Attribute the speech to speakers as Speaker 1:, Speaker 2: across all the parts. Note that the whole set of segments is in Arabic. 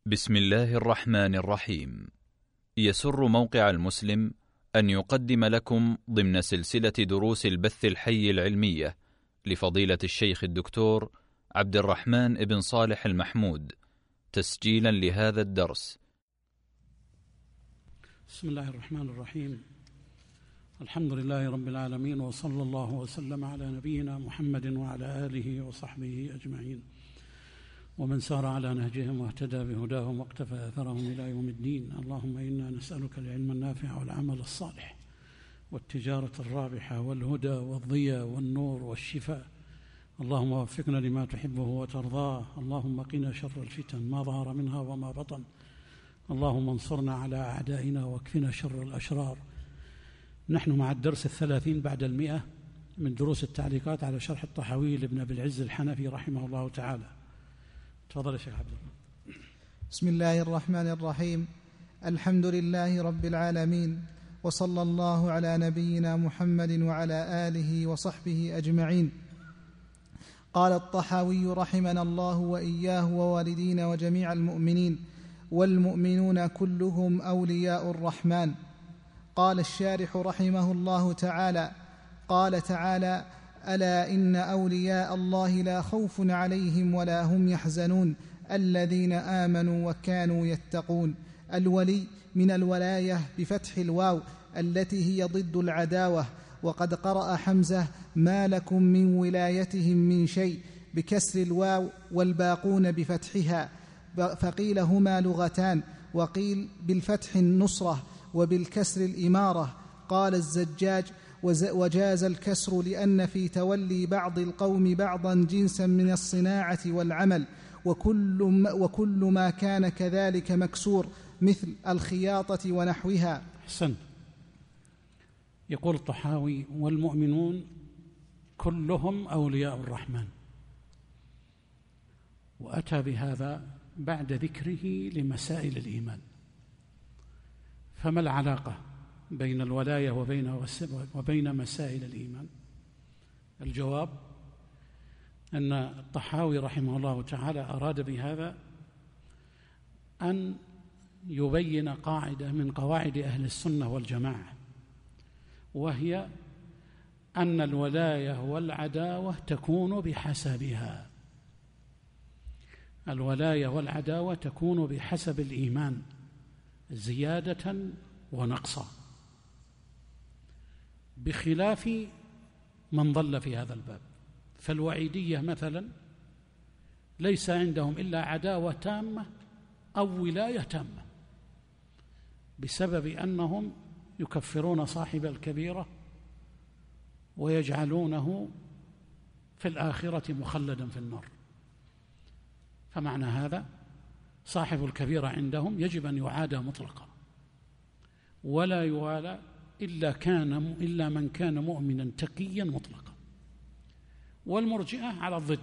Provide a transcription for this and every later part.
Speaker 1: بسم الله الرحمن الرحيم. يسر موقع المسلم أن يقدم لكم ضمن سلسلة دروس البث الحي العلمية لفضيلة الشيخ الدكتور عبد الرحمن بن صالح المحمود تسجيلا لهذا الدرس.
Speaker 2: بسم الله الرحمن الرحيم. الحمد لله رب العالمين، وصلى الله وسلم على نبينا محمد وعلى آله وصحبه أجمعين، ومن سار على نهجهم واهتدى بهداهم واقتفى أثرهم إلى يوم الدين. اللهم إنا نسألك العلم النافع والعمل الصالح والتجارة الرابحة والهدى والضياء والنور والشفاء. اللهم وفقنا لما تحبه وترضاه. اللهم قنا شر الفتن ما ظهر منها وما بطن. اللهم انصرنا على أعدائنا واكفنا شر الأشرار. نحن مع الدرس 30 بعد 100 من دروس التعليقات على شرح الطحاوي لابن أبي العز الحنفي رحمه الله تعالى. تفضل يا شيخ عبد الله.
Speaker 3: بسم الله الرحمن الرحيم. الحمد لله رب العالمين، وصلى الله على نبينا محمد وعلى آله وصحبه أجمعين. قال الطحاوي رحمنا الله وإياه ووالدينا وجميع المؤمنين: والمؤمنون كلهم أولياء الرحمن. قال الشارح رحمه الله تعالى: قال تعالى: ألا إن أولياء الله لا خوف عليهم ولا هم يحزنون الذين آمنوا وكانوا يتقون. الولي من الولاية بفتح الواو التي هي ضد العداوة، وقد قرأ حمزة: ما لكم من ولايتهم من شيء بكسر الواو والباقون بفتحها، فقيل هما لغتان، وقيل بالفتح النصرة وبالكسر الإمارة. قال الزجاج: وجاز الكسر لأن في تولي بعض القوم بعضا جنسا من الصناعة والعمل، وكل ما كان كذلك مكسور مثل الخياطة ونحوها.
Speaker 2: حسن. يقول الطحاوي: والمؤمنون كلهم أولياء الرحمن، وأتى بهذا بعد ذكره لمسائل الإيمان. فما العلاقة بين الولاية وبين مسائل الإيمان؟ الجواب أن الطحاوي رحمه الله تعالى أراد بهذا أن يبين قاعدة من قواعد أهل السنة والجماعة، وهي أن الولاية والعداوة تكون بحسبها. الولاية والعداوة تكون بحسب الإيمان زيادة ونقصا، بخلاف من ضل في هذا الباب. فالوعيدية مثلا ليس عندهم إلا عداوة تامة أو ولاية تامة، بسبب أنهم يكفرون صاحب الكبيرة ويجعلونه في الآخرة مخلدا في النار. فمعنى هذا صاحب الكبيرة عندهم يجب أن يعادى مطلقا، ولا يوالى إلا من كان مؤمنا تقيا مطلقا. والمرجئة على الضد،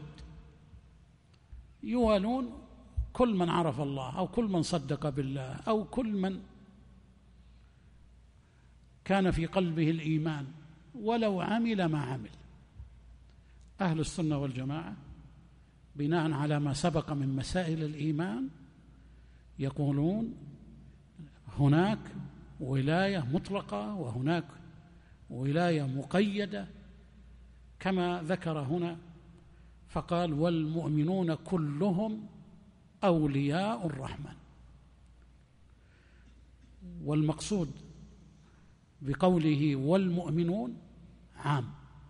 Speaker 2: يوالون كل من عرف الله أو كل من صدق بالله أو كل من كان في قلبه الإيمان ولو عمل ما عمل. أهل السنة والجماعة بناء على ما سبق من مسائل الإيمان يقولون هناك ولاية مطلقة وهناك ولاية مقيدة، كما ذكر هنا فقال: والمؤمنون كلهم أولياء الرحمن. والمقصود بقوله والمؤمنون عام،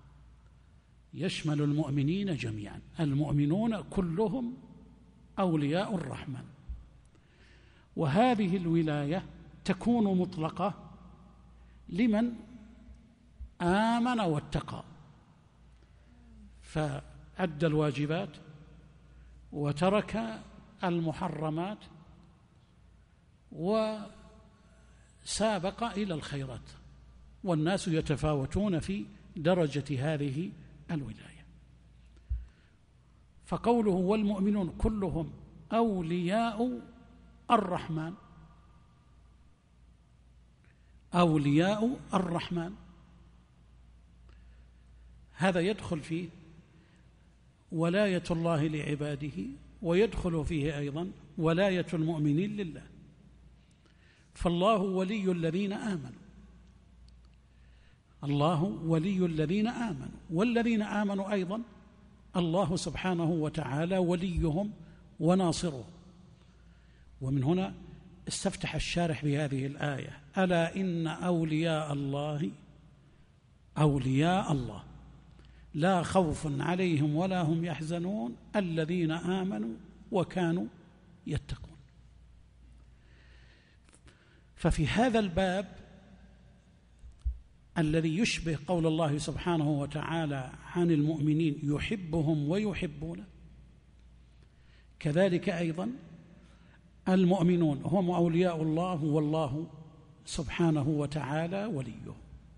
Speaker 2: يشمل المؤمنين جميعا. المؤمنون كلهم أولياء الرحمن. وهذه الولاية تكون مطلقة لمن آمن واتقى، فأدى الواجبات وترك المحرمات وسابق إلى الخيرات. والناس يتفاوتون في درجة هذه الولاية. فقوله والمؤمنون كلهم أولياء الرحمن، أولياء الرحمن، هذا يدخل فيه ولاية الله لعباده، ويدخل فيه أيضا ولاية المؤمنين لله، فالله ولي الذين آمنوا، الله ولي الذين آمنوا، والذين آمنوا أيضا الله سبحانه وتعالى وليهم وناصرهم. ومن هنا استفتح الشارح بهذه الآية: ألا إن أولياء الله لا خوف عليهم ولا هم يحزنون الذين آمنوا وكانوا يتقون. ففي هذا الباب الذي يشبه قول الله سبحانه وتعالى عن المؤمنين يحبهم ويحبونه، كذلك أيضا المؤمنون هم أولياء الله والله سبحانه وتعالى وليهم.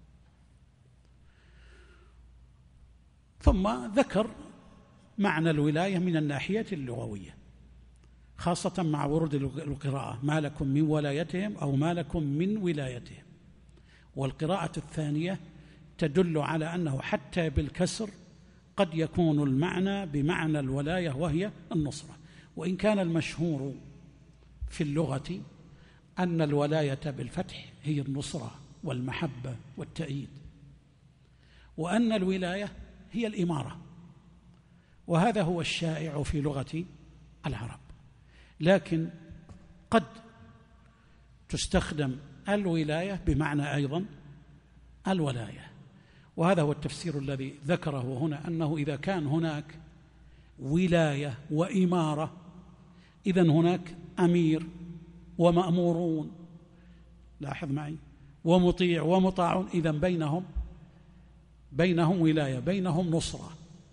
Speaker 2: ثم ذكر معنى الولاية من الناحية اللغوية، خاصة مع ورود القراءة: ما لكم من ولايتهم أو ما لكم من ولايتهم. والقراءة الثانية تدل على أنه حتى بالكسر قد يكون المعنى بمعنى الولاية وهي النصرة، وإن كان المشهور في اللغة أن الولاية بالفتح هي النصرة والمحبة والتأييد، وأن الولاية هي الإمارة، وهذا هو الشائع في لغة العرب. لكن قد تستخدم الولاية بمعنى أيضا الولاية، وهذا هو التفسير الذي ذكره هنا، أنه إذا كان هناك ولاية وإمارة إذن هناك أمير ومأمورون، لاحظ معي، ومطيع ومطاعون، إذن بينهم ولاية، بينهم نصرة.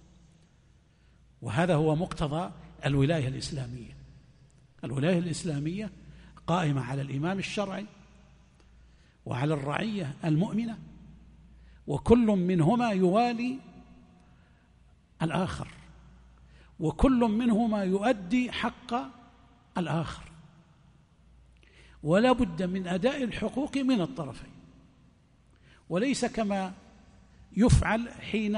Speaker 2: وهذا هو مقتضى الولاية الإسلامية. الولاية الإسلامية قائمة على الإمام الشرعي وعلى الرعية المؤمنة، وكل منهما يوالي الآخر، وكل منهما يؤدي حق الآخر، ولا بد من أداء الحقوق من الطرفين، وليس كما يفعل حين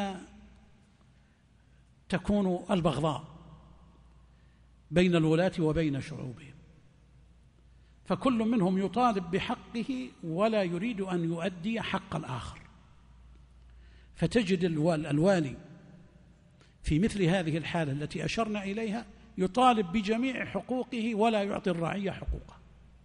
Speaker 2: تكون البغضاء بين الولاة وبين شعوبهم، فكل منهم يطالب بحقه ولا يريد أن يؤدي حق الآخر. فتجد الوالي في مثل هذه الحالة التي أشرنا إليها يطالب بجميع حقوقه ولا يعطي الرعية حقوقها،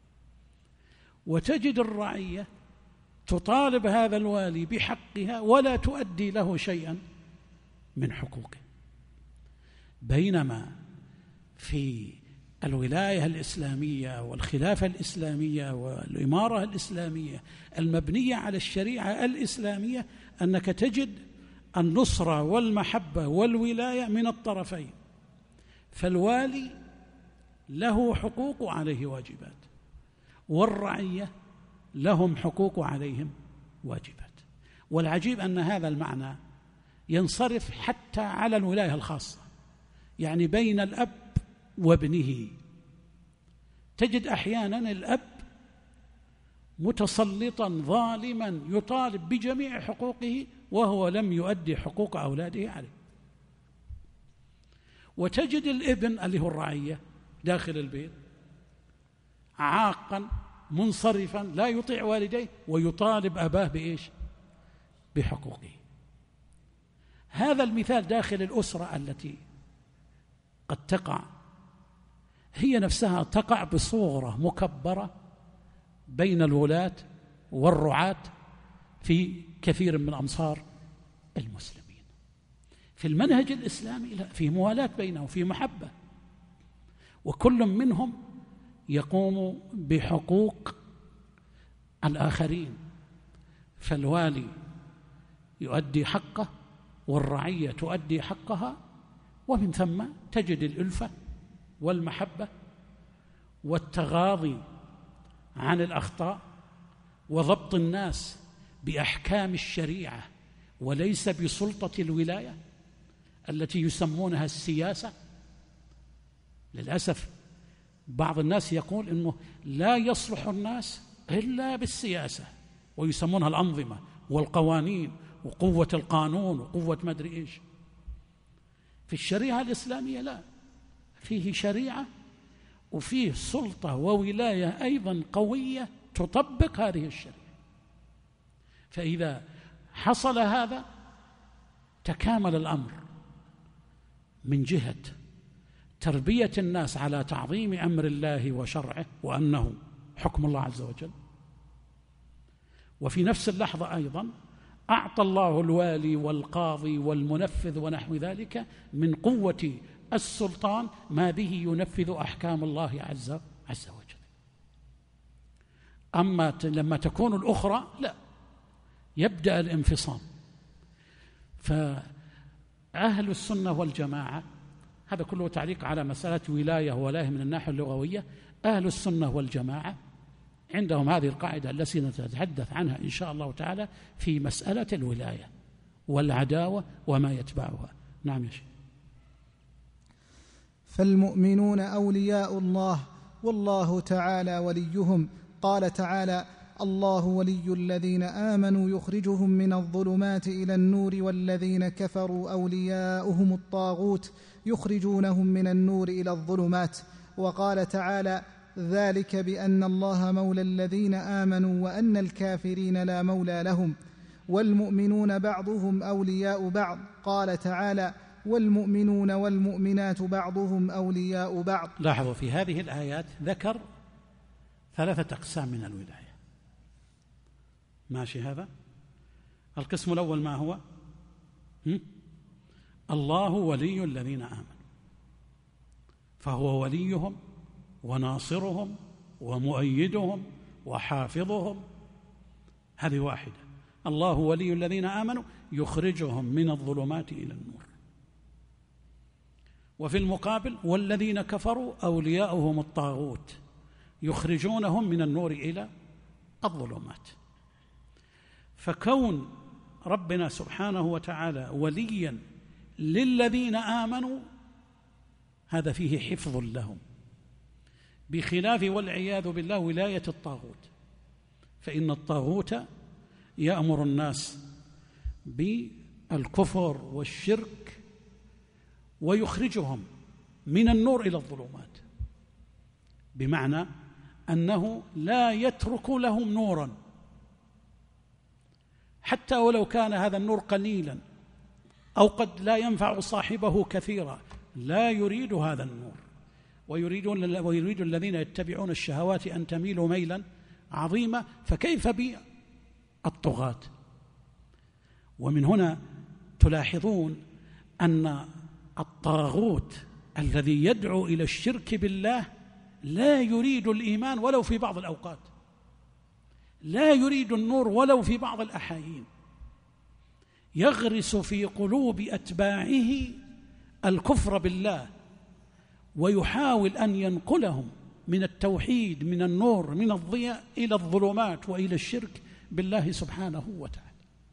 Speaker 2: وتجد الرعية تطالب هذا الوالي بحقها ولا تؤدي له شيئا من حقوقه. بينما في الولاية الإسلامية والخلافة الإسلامية والإمارة الإسلامية المبنية على الشريعة الإسلامية أنك تجد النصرة والمحبة والولاية من الطرفين، فالوالي له حقوق وعليه واجبات، والرعية لهم حقوق وعليهم واجبات. والعجيب أن هذا المعنى ينصرف حتى على الولاية الخاصة، يعني بين الأب وابنه. تجد أحيانا الأب متسلطا ظالما يطالب بجميع حقوقه وهو لم يؤدي حقوق أولاده عليه، وتجد الابن اللي هو الرعية داخل البيت عاقا منصرفا لا يطيع والديه ويطالب أباه بإيش؟ بحقوقه. هذا المثال داخل الأسرة التي قد تقع هي نفسها تقع بصورة مكبرة بين الولاة والرعاة في كثير من أمصار المسلمين. في المنهج الإسلامي لا، في موالاة بينهم، في محبة، وكل منهم يقوم بحقوق الآخرين، فالوالي يؤدي حقه والرعية تؤدي حقها، ومن ثم تجد الألفة والمحبة والتغاضي عن الأخطاء وضبط الناس بأحكام الشريعة وليس بسلطة الولاية التي يسمونها السياسة. للأسف بعض الناس يقول إنه لا يصلح الناس إلا بالسياسة، ويسمونها الأنظمة والقوانين وقوة القانون وقوة مدري إيش. في الشريعة الإسلامية لا، فيه شريعة وفيه سلطة وولاية أيضا قوية تطبق هذه الشريعة. فإذا حصل هذا تكامل الأمر من جهة تربية الناس على تعظيم أمر الله وشرعه وأنه حكم الله عز وجل، وفي نفس اللحظة أيضا أعطى الله الوالي والقاضي والمنفذ ونحو ذلك من قوة السلطان ما به ينفذ أحكام الله عز وجل. أما لما تكون الأخرى لا، يبدأ الانفصام. فأهل السنة والجماعة، هذا كله تعليق على مسألة ولاية ولاية من الناحية اللغوية. أهل السنة والجماعة عندهم هذه القاعدة التي نتحدث عنها إن شاء الله تعالى في مسألة الولاية والعداوة وما يتبعها. نعم يا شيخ.
Speaker 3: فالمؤمنون أولياء الله والله تعالى وليهم. قال تعالى: الله ولي الذين آمنوا يخرجهم من الظلمات إلى النور والذين كفروا أولياؤهم الطاغوت يخرجونهم من النور إلى الظلمات. وقال تعالى: ذلك بأن الله مولى الذين آمنوا وأن الكافرين لا مولى لهم. والمؤمنون بعضهم أولياء بعض. قال تعالى: والمؤمنون والمؤمنات بعضهم أولياء بعض.
Speaker 2: لاحظوا في هذه الآيات ذكر 3 أقسام من الولاية. ماشي هذا؟ القسم الأول ما هو؟ الله ولي الذين آمنوا، فهو وليهم وناصرهم ومؤيدهم وحافظهم. هذه واحدة. الله ولي الذين آمنوا يخرجهم من الظلمات إلى النور. وفي المقابل: والذين كفروا أولياؤهم الطاغوت يخرجونهم من النور إلى الظلمات. فكون ربنا سبحانه وتعالى وليا للذين آمنوا هذا فيه حفظ لهم، بخلاف والعياذ بالله ولاية الطاغوت، فإن الطاغوت يأمر الناس بالكفر والشرك ويخرجهم من النور إلى الظلمات، بمعنى أنه لا يترك لهم نورا حتى ولو كان هذا النور قليلا أو قد لا ينفع صاحبه كثيرا، لا يريد هذا النور. ويريد الذين يتبعون الشهوات أن تميلوا ميلا عظيما، فكيف بالطغاة؟ ومن هنا تلاحظون أن الطاغوت الذي يدعو إلى الشرك بالله لا يريد الإيمان ولو في بعض الأوقات، لا يريد النور ولو في بعض الأحايين، يغرس في قلوب أتباعه الكفر بالله ويحاول أن ينقلهم من التوحيد، من النور، من الضياء إلى الظلمات وإلى الشرك بالله سبحانه وتعالى.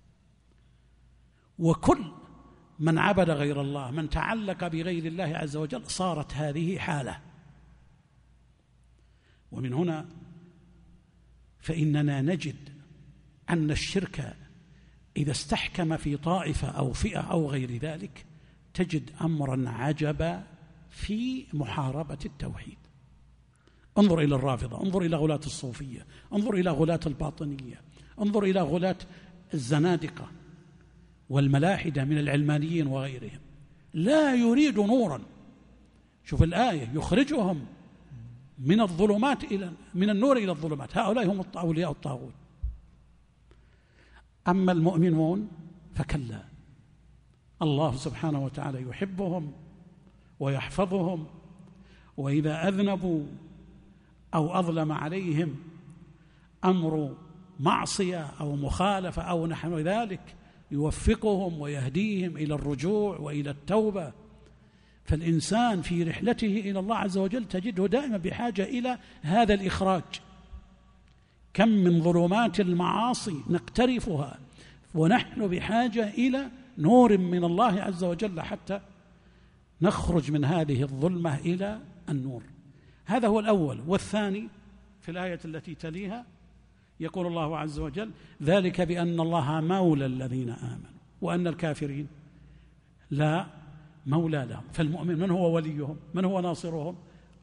Speaker 2: وكل من عبد غير الله، من تعلق بغير الله عز وجل، صارت هذه حالة. ومن هنا فإننا نجد أن الشرك إذا استحكم في طائفة أو فئة أو غير ذلك تجد أمرا عجبا في محاربة التوحيد. انظر إلى الرافضة، انظر إلى غلاة الصوفية، انظر إلى غلاة الباطنية، انظر إلى غلاة الزنادقة والملاحدة من العلمانيين وغيرهم، لا يريد نورا. شوف الآية: يخرجهم من الظلمات من النور إلى الظلمات. هؤلاء هم أولياء الطاغوت. أما المؤمنون فكلا، الله سبحانه وتعالى يحبهم ويحفظهم، وإذا أذنبوا أو أظلم عليهم أمر معصية أو مخالفة أو نحو ذلك يوفقهم ويهديهم إلى الرجوع وإلى التوبة. فالإنسان في رحلته إلى الله عز وجل تجده دائما بحاجة إلى هذا الإخراج. كم من ظلمات المعاصي نقترفها ونحن بحاجة إلى نور من الله عز وجل حتى نخرج من هذه الظلمة إلى النور. هذا هو الأول. والثاني في الآية التي تليها يقول الله عز وجل: ذلك بأن الله مولى الذين آمنوا وأن الكافرين لا مولى لهم. فالمؤمن من هو وليهم؟ من هو ناصرهم؟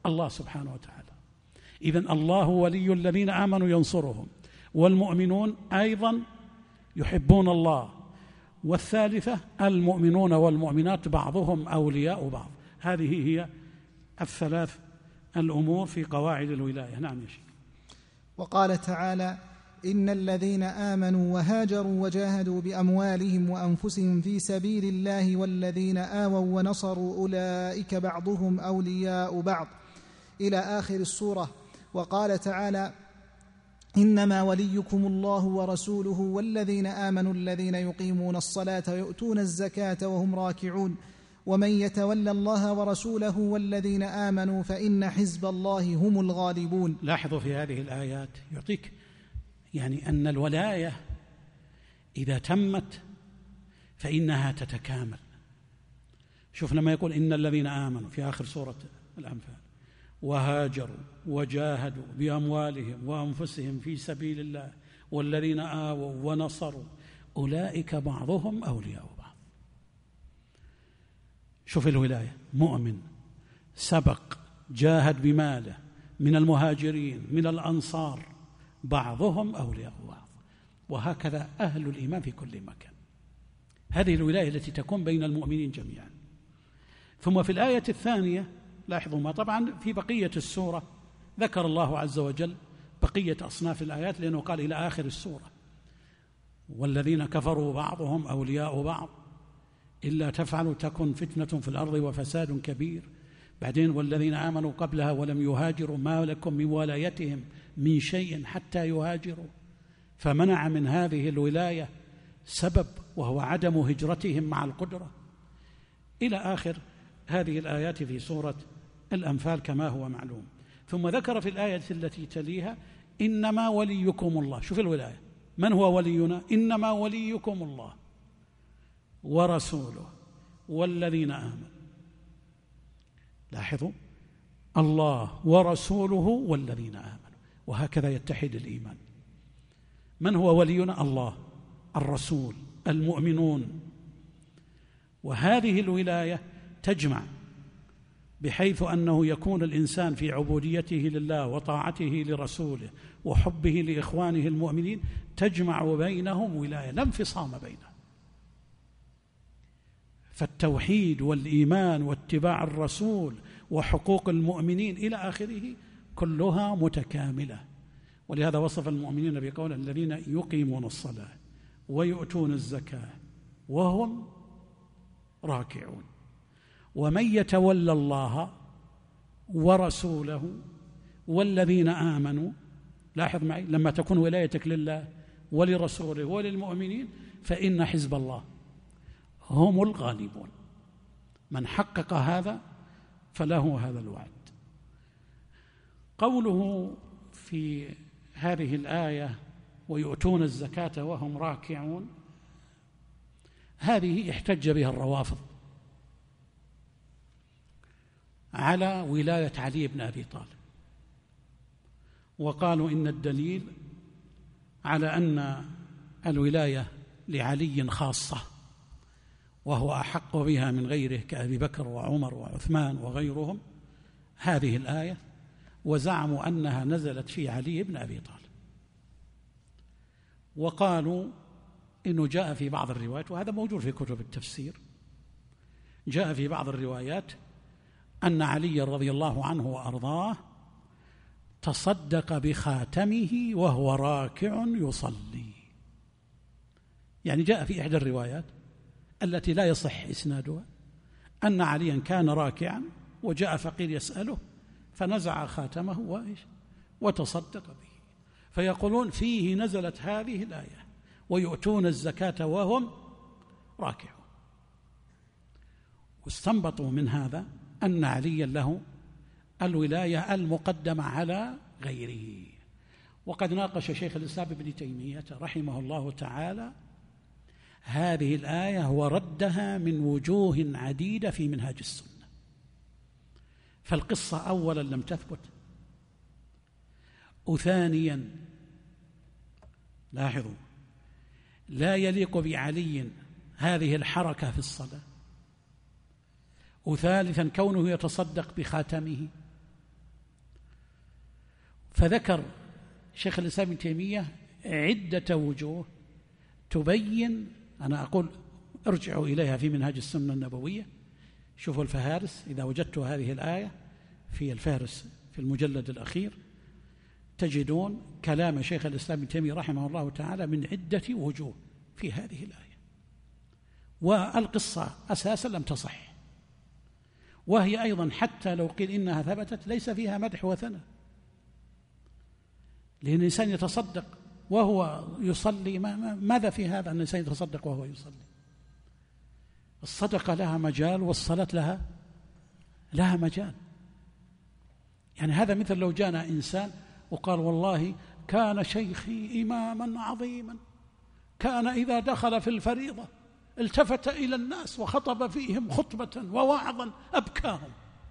Speaker 2: الله سبحانه وتعالى. إذن الله ولي الذين آمنوا ينصرهم، والمؤمنون أيضا يحبون الله. والثالثة المؤمنون والمؤمنات بعضهم أولياء بعض. هذه هي الثلاث الأمور في قواعد الولاية. نعم يا شيخ.
Speaker 3: وقال تعالى: إن الذين آمنوا وهاجروا وجاهدوا بأموالهم وأنفسهم في سبيل الله والذين آووا ونصروا أولئك بعضهم أولياء بعض، إلى آخر السورة. وقال تعالى: إنما وليكم الله ورسوله والذين آمنوا الذين يقيمون الصلاة ويؤتون الزكاة وهم راكعون ومن يتولى الله ورسوله والذين آمنوا فإن حزب الله هم الغالبون.
Speaker 2: لاحظوا في هذه الآيات يعطيك يعني أن الولاية إذا تمت فإنها تتكامل. شوف لما يقول إن الذين آمنوا في آخر سورة الأنفال وهاجروا وجاهدوا بأموالهم وأنفسهم في سبيل الله والذين آووا ونصروا أولئك بعضهم أولياء بعض. شوف الولاية، مؤمن سبق جاهد بماله من المهاجرين من الأنصار، بعضهم أولياء بعض، وهكذا أهل الإيمان في كل مكان. هذه الولاية التي تكون بين المؤمنين جميعا. ثم في الآية الثانية لاحظوا ما طبعا في بقية السورة ذكر الله عز وجل بقية أصناف الآيات، لأنه قال إلى آخر السورة: والذين كفروا بعضهم أولياء بعض إلا تفعلوا تكن فتنة في الأرض وفساد كبير. بعدين والذين آمنوا قبلها ولم يهاجروا ما لكم من ولايتهم من شيء حتى يهاجروا، فمنع من هذه الولاية سبب وهو عدم هجرتهم مع القدرة، إلى آخر هذه الآيات في سورة الأنفال كما هو معلوم. ثم ذكر في الآية التي تليها: إنما وليكم الله. شوف الولاية، من هو ولينا؟ إنما وليكم الله ورسوله والذين آمنوا. لاحظوا، الله ورسوله والذين آمنوا، وهكذا يتحد الإيمان. من هو ولينا؟ الله، الرسول، المؤمنون. وهذه الولاية تجمع بحيث أنه يكون الإنسان في عبوديته لله وطاعته لرسوله وحبه لإخوانه المؤمنين، تجمع بينهم ولاية لا انفصام بينهم. فالتوحيد والإيمان واتباع الرسول وحقوق المؤمنين إلى آخره كلها متكاملة. ولهذا وصف المؤمنين بقول: الذين يقيمون الصلاة ويؤتون الزكاة وهم راكعون ومن يتولى الله ورسوله والذين آمنوا. لاحظ معي، لما تكون ولايتك لله ولرسوله وللمؤمنين فإن حزب الله هم الغالبون. من حقق هذا فله هذا الوعد. قوله في هذه الآية: ويؤتون الزكاة وهم راكعون، هذه احتج بها الروافض على ولاية علي بن أبي طالب، وقالوا إن الدليل على أن الولاية لعلي خاصة وهو أحق بها من غيره كأبي بكر وعمر وعثمان وغيرهم هذه الآية، وزعموا أنها نزلت في علي بن أبي طالب. وقالوا إنه جاء في بعض الروايات، وهذا موجود في كتب التفسير، جاء في بعض الروايات أن علي رضي الله عنه وأرضاه تصدق بخاتمه وهو راكع يصلي. يعني جاء في إحدى الروايات التي لا يصح إسنادها أن عليا كان راكعا وجاء فقير يسأله فنزع خاتمه وتصدق به. فيقولون فيه نزلت هذه الآية: ويؤتون الزكاة وهم راكعون. واستنبطوا من هذا أن عليا له الولاية المقدمة على غيره. وقد ناقش شيخ الإسلام ابن تيمية رحمه الله تعالى هذه الآية وردها من وجوه عديدة في منهاج السنة. فالقصة أولا لم تثبت، وثانيا لاحظوا لا يليق بعلي هذه الحركة في الصلاة، وثالثا كونه يتصدق بخاتمه فذكر شيخ الإسلام ابن تيمية عدة وجوه تبين، أنا أقول ارجعوا إليها في منهاج السنة النبوية، شوفوا الفهارس، إذا وجدتوا هذه الآية في الفهرس في المجلد الأخير تجدون كلام شيخ الإسلام ابن تيمية رحمه الله تعالى من عدة وجوه في هذه الآية. والقصة أساسا لم تصح، وهي أيضا حتى لو قيل إنها ثبتت ليس فيها مدح وثناء، لأن الإنسان يتصدق وهو يصلي، ماذا في هذا أن الإنسان يتصدق وهو يصلي؟ الصدقة لها مجال والصلاة لها مجال. يعني هذا مثل لو جانا إنسان وقال والله كان شيخي إماما عظيما، كان إذا دخل في الفريضة التفت إلى الناس وخطب فيهم خطبة ووعظا أبكاهم.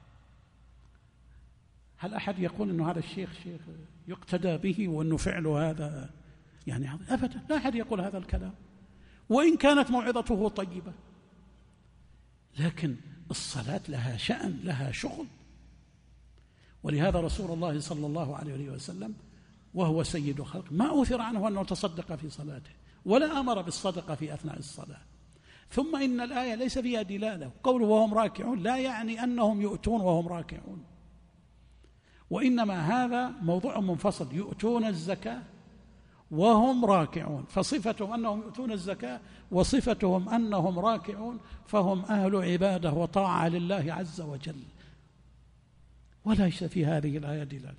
Speaker 2: هل أحد يقول أنه هذا الشيخ شيخ يقتدى به وأنه فعله هذا يعني أبدا، لا أحد يقول هذا الكلام وإن كانت موعظته طيبة، لكن الصلاة لها شأن، لها شغل. ولهذا رسول الله صلى الله عليه وسلم وهو سيد الخلق ما أثر عنه أنه تصدق في صلاته ولا أمر بالصدقة في أثناء الصلاة. ثم إن الآية ليس فيها دلالة، قوله وهم راكعون لا يعني أنهم يؤتون وهم راكعون، وإنما هذا موضوع منفصل، يؤتون الزكاة وهم راكعون، فصفتهم أنهم يؤتون الزكاة وصفتهم أنهم راكعون، فهم أهل عبادة وطاعة لله عز وجل، وليس في هذه الآية دلالة.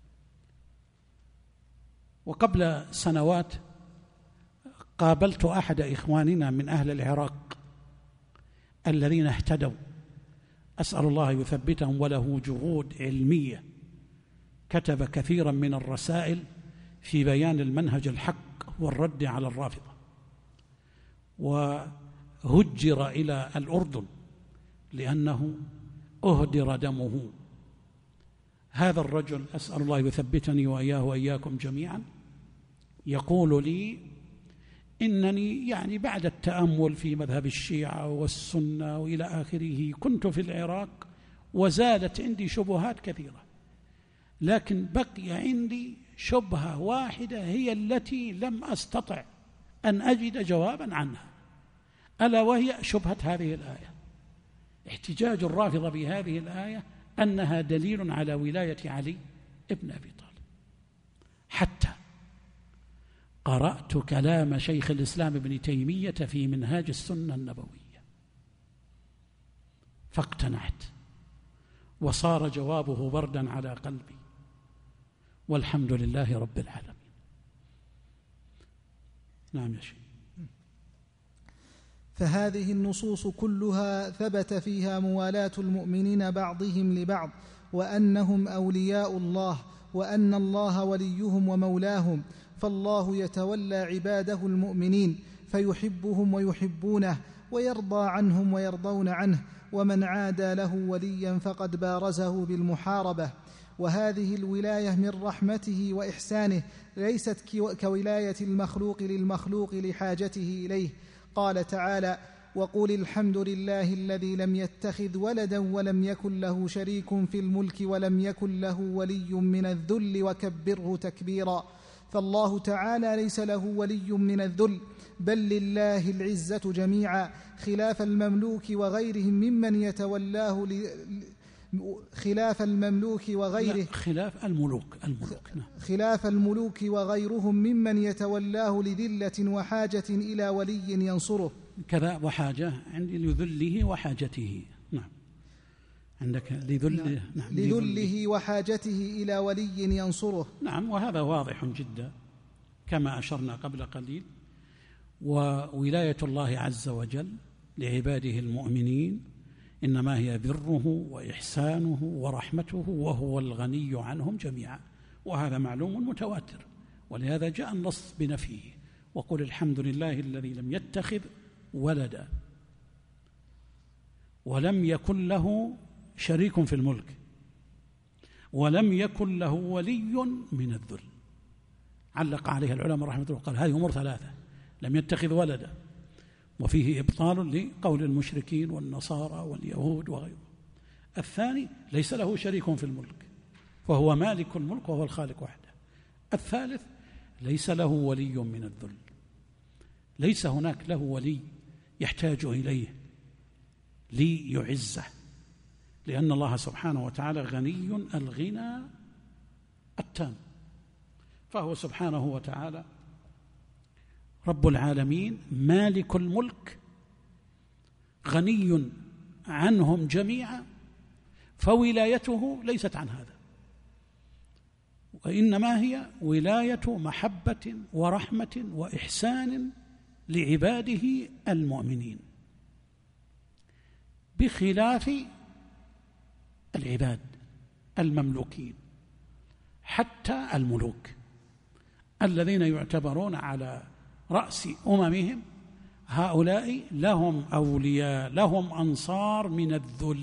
Speaker 2: وقبل سنوات قابلت أحد إخواننا من أهل العراق الذين اهتدوا، أسأل الله يثبتهم، وله جهود علمية، كتب كثيرا من الرسائل في بيان المنهج الحق والرد على الرافضة، وهجر إلى الأردن لأنه أهدر دمه. هذا الرجل أسأل الله يثبتني وإياه وإياكم جميعا يقول لي إنني يعني بعد التأمل في مذهب الشيعة والسنة وإلى آخره كنت في العراق وزادت عندي شبهات كثيرة، لكن بقي عندي شبهة واحدة هي التي لم أستطع أن أجد جوابا عنها، ألا وهي شبهة هذه الآية، احتجاج الرافضة بهذه الآية أنها دليل على ولاية علي ابن أبي طالب. حتى قرأت كلام شيخ الإسلام ابن تيمية في منهاج السنة النبوية فاقتنعت، وصار جوابه بردا على قلبي، والحمد لله رب العالمين. نعم يا شيخ.
Speaker 3: فهذه النصوص كلها ثبت فيها موالاة المؤمنين بعضهم لبعض، وأنهم أولياء الله، وأن الله وليهم ومولاهم، فالله يتولى عباده المؤمنين فيحبهم ويحبونه، ويرضى عنهم ويرضون عنه، ومن عادى له وليا فقد بارزه بالمحاربة. وهذه الولاية من رحمته وإحسانه، ليست كولاية المخلوق للمخلوق لحاجته إليه. قال تعالى: وقل الحمد لله الذي لم يتخذ ولدا ولم يكن له شريك في الملك ولم يكن له ولي من الذل وكبره تكبيرا. فالله تعالى ليس له ولي من الذل، بل لله العزة جميعا، خلاف المملوك وغيرهم ممن يتولاه خلاف المملوك وغيره
Speaker 2: خلاف الملوك
Speaker 3: خلاف الملوك وغيرهم ممن يتولاه لذلة وحاجة إلى ولي ينصره.
Speaker 2: كذا وحاجة عندي لذله وحاجته. نعم عندك لذله. نعم
Speaker 3: لذله وحاجته إلى ولي ينصره.
Speaker 2: نعم، وهذا واضح جدا كما أشرنا قبل قليل. وولاية الله عز وجل لعباده المؤمنين إنما هي بره وإحسانه ورحمته، وهو الغني عنهم جميعا، وهذا معلوم متواتر، ولهذا جاء النص بنفيه: وقل الحمد لله الذي لم يتخذ ولدا ولم يكن له شريك في الملك ولم يكن له ولي من الذل. علق عليها العلماء رحمه الله، قال هذه أمور ثلاثة: لم يتخذ ولدا، وفيه إبطال لقول المشركين والنصارى واليهود وغيرهم. الثاني ليس له شريك في الملك، فهو مالك الملك وهو الخالق وحده. الثالث ليس له ولي من الذل، ليس هناك له ولي يحتاج إليه ليعزه، لأن الله سبحانه وتعالى غني الغنى التام، فهو سبحانه وتعالى رب العالمين مالك الملك غني عنهم جميعا، فولايته ليست عن هذا، وإنما هي ولاية محبة ورحمة وإحسان لعباده المؤمنين، بخلاف العباد المملوكين، حتى الملوك الذين يعتبرون على رأس أممهم، هؤلاء لهم أولياء، لهم أنصار من الذل،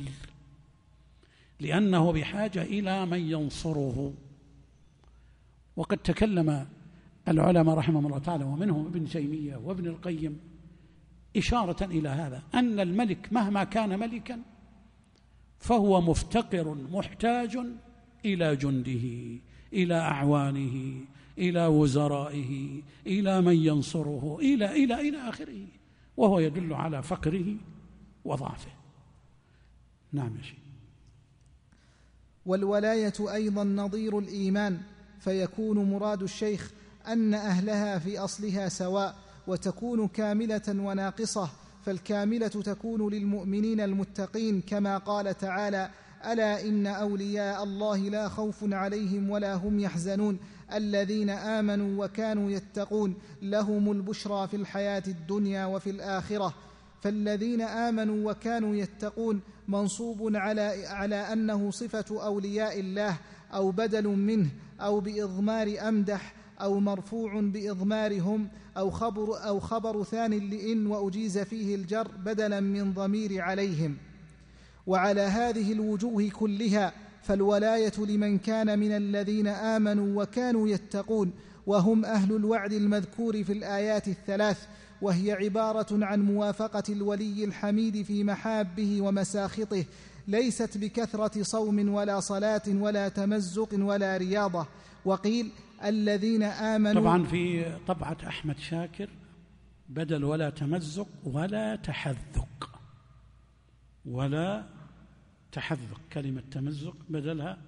Speaker 2: لأنه بحاجة إلى من ينصره. وقد تكلم العلماء رحمهم الله تعالى ومنهم ابن تيمية وابن القيم إشارة إلى هذا، أن الملك مهما كان ملكا فهو مفتقر محتاج إلى جنده، إلى أعوانه، إلى وزرائه، إلى من ينصره، إلى آخره، وهو يدل على فقره وضعفه. نعم يا شيخ.
Speaker 3: والولاية أيضا نظير الإيمان، فيكون مراد الشيخ أن أهلها في أصلها سواء، وتكون كاملة وناقصة، فالكاملة تكون للمؤمنين المتقين كما قال تعالى: ألا إن أولياء الله لا خوف عليهم ولا هم يحزنون الذين آمنوا وكانوا يتقون لهم البشرى في الحياة الدنيا وفي الآخرة. فالذين آمنوا وكانوا يتقون منصوب على أنه صفة أولياء الله، أو بدل منه، أو بإضمار أمدح، أو مرفوع بإضمارهم، أو خبر ثان لإن وأجيز فيه الجر بدلا من ضمير عليهم. وعلى هذه الوجوه كلها فالولاية لمن كان من الذين آمنوا وكانوا يتقون، وهم أهل الوعد المذكور في الآيات الثلاث، وهي عبارة عن موافقة الولي الحميد في محابه ومساخطه، ليست بكثرة صوم ولا صلاة ولا تمزق ولا رياضة. وقيل الذين آمنوا،
Speaker 2: طبعا في طبعة أحمد شاكر بدل ولا تمزق ولا تحذق، ولا تحذق، كلمة تمزق بدلها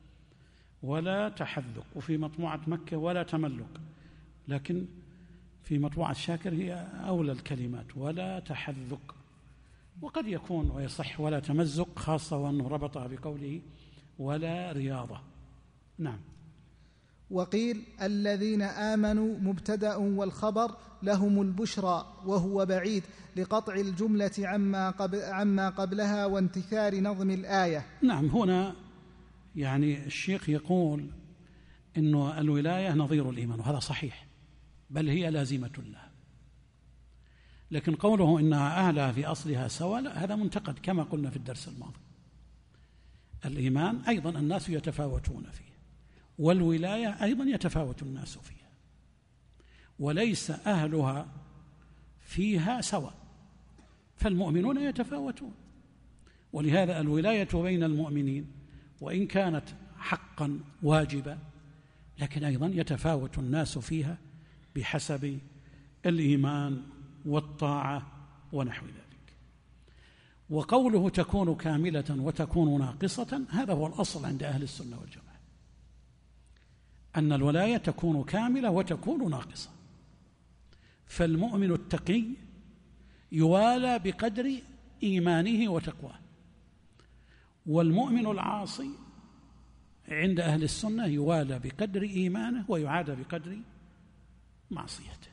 Speaker 2: ولا تحذق، وفي مطبوعة مكة ولا تملق، لكن في مطبوعة شاكر هي أولى الكلمات ولا تحذق. وقد يكون ويصح ولا تمزق، خاصة وأنه ربطها بقوله ولا رياضة. نعم.
Speaker 3: وقيل الذين آمنوا مبتدأ والخبر لهم البشرى، وهو بعيد لقطع الجملة عما قبلها وانتثار نظم الآية.
Speaker 2: نعم. هنا يعني الشيخ يقول إنه الولاية نظير الإيمان، وهذا صحيح، بل هي لازمة له، لكن قوله إنها أهلها في أصلها سواء، لا، هذا منتقد كما قلنا في الدرس الماضي. الإيمان أيضا الناس يتفاوتون فيه، والولاية أيضا يتفاوت الناس فيها، وليس أهلها فيها سواء، فالمؤمنون يتفاوتون. ولهذا الولاية بين المؤمنين وإن كانت حقا واجبة، لكن أيضا يتفاوت الناس فيها بحسب الإيمان والطاعة ونحو ذلك. وقوله تكون كاملة وتكون ناقصة، هذا هو الأصل عند أهل السنة والجماعة، أن الولاية تكون كاملة وتكون ناقصة. فالمؤمن التقي يوالى بقدر إيمانه وتقواه، والمؤمن العاصي عند أهل السنة يوالى بقدر إيمانه ويعادى بقدر معصيته.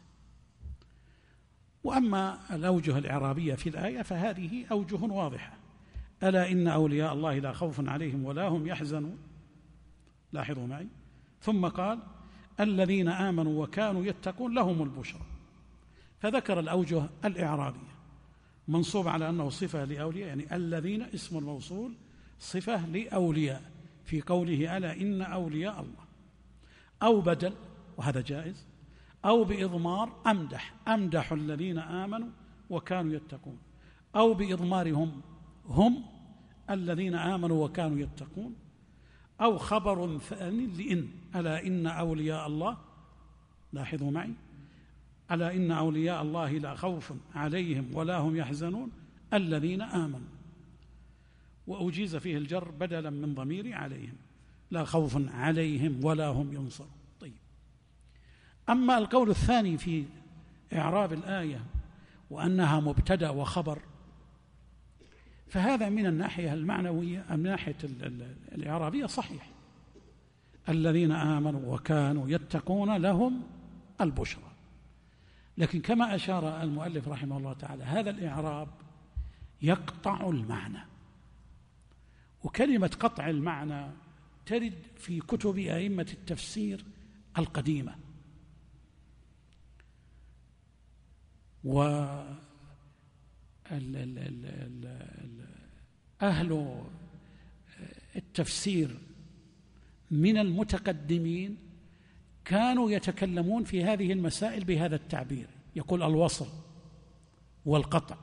Speaker 2: وأما الأوجه الإعرابية في الآية فهذه أوجه واضحة: ألا إن أولياء الله لا خوف عليهم ولا هم يحزنون. لاحظوا معي، ثم قال الذين آمنوا وكانوا يتقون لهم البشرى، فذكر الأوجه الإعرابية، منصوب على أنه صفة لأولياء، يعني الذين اسم الموصول صفة لأولياء في قوله ألا إن أولياء الله، أو بدل، وهذا جائز، أو بإضمار أمدح الذين آمنوا وكانوا يتقون، أو بإضمارهم هم الذين آمنوا وكانوا يتقون، أو خبر ثاني لإن. ألا إن أولياء الله، لاحظوا معي، ألا إن أولياء الله لا خوف عليهم ولا هم يحزنون الذين آمنوا، وأجيز فيه الجر بدلا من ضمير عليهم، لا خوف عليهم ولا هم ينصرون. طيب، أما القول الثاني في إعراب الآية وأنها مبتدأ وخبر، فهذا من الناحية المعنوية، من ناحية الإعرابية صحيح، الذين آمنوا وكانوا يتقون لهم البشرى. لكن كما أشار المؤلف رحمه الله تعالى، هذا الإعراب يقطع المعنى، وكلمة قطع المعنى ترد في كتب أئمة التفسير القديمة، أهل التفسير من المتقدمين كانوا يتكلمون في هذه المسائل بهذا التعبير، يقول الوصل والقطع،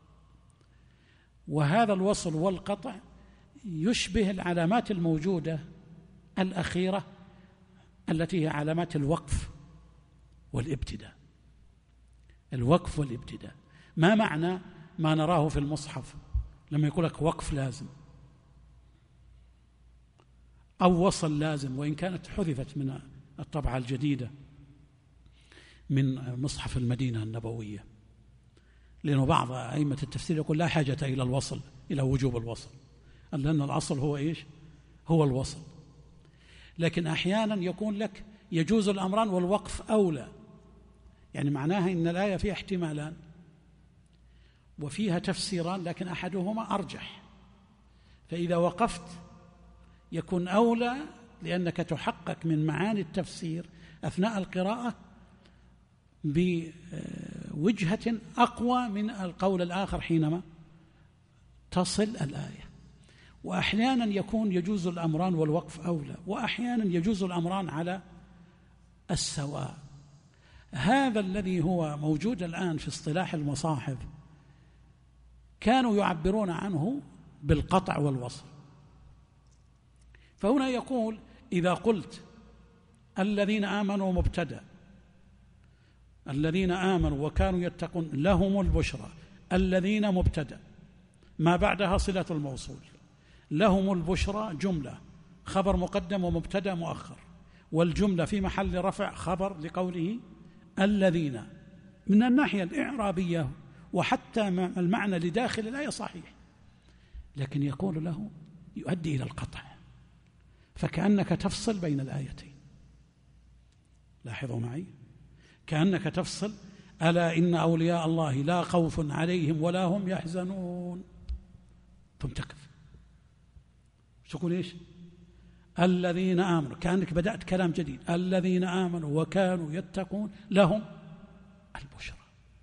Speaker 2: وهذا الوصل والقطع يشبه العلامات الموجودة الأخيرة التي هي علامات الوقف والابتداء. الوقف والابتداء ما معنى ما نراه في المصحف لما يقول لك وقف لازم أو وصل لازم، وإن كانت حذفت من الطبعة الجديدة من مصحف المدينة النبوية، لأنه بعض أئمة التفسير يقول لا حاجة إلى الوصل، إلى وجوب الوصل، لأن الأصل هو إيش؟ هو الوصل. لكن أحيانا يكون لك يجوز الأمران والوقف أولى، يعني معناها إن الآية فيها احتمالان وفيها تفسيران، لكن أحدهما أرجح، فإذا وقفت يكون أولى، لأنك تحقق من معاني التفسير أثناء القراءة بوجهة أقوى من القول الآخر حينما تصل الآية. وأحيانا يكون يجوز الأمران والوقف أولى، وأحيانا يجوز الأمران على السواء. هذا الذي هو موجود الآن في اصطلاح المصاحف كانوا يعبرون عنه بالقطع والوصل. فهنا يقول إذا قلت الذين آمنوا مبتدأ، الذين آمنوا وكانوا يتقون لهم البشرى، الذين مبتدأ ما بعدها صلة الموصول، لهم البشرى جملة خبر مقدم ومبتدأ مؤخر، والجملة في محل رفع خبر لقوله الذين. من الناحية الإعرابية وحتى المعنى لداخل الآية صحيح، لكن يقول له يؤدي إلى القطع، فكأنك تفصل بين الآيتين. لاحظوا معي، كأنك تفصل، ألا إن أولياء الله لا خوف عليهم ولا هم يحزنون، ثم تقف تقول إيش؟ الذين آمنوا، كأنك بدأت كلام جديد، الذين آمنوا وكانوا يتقون لهم البشرى.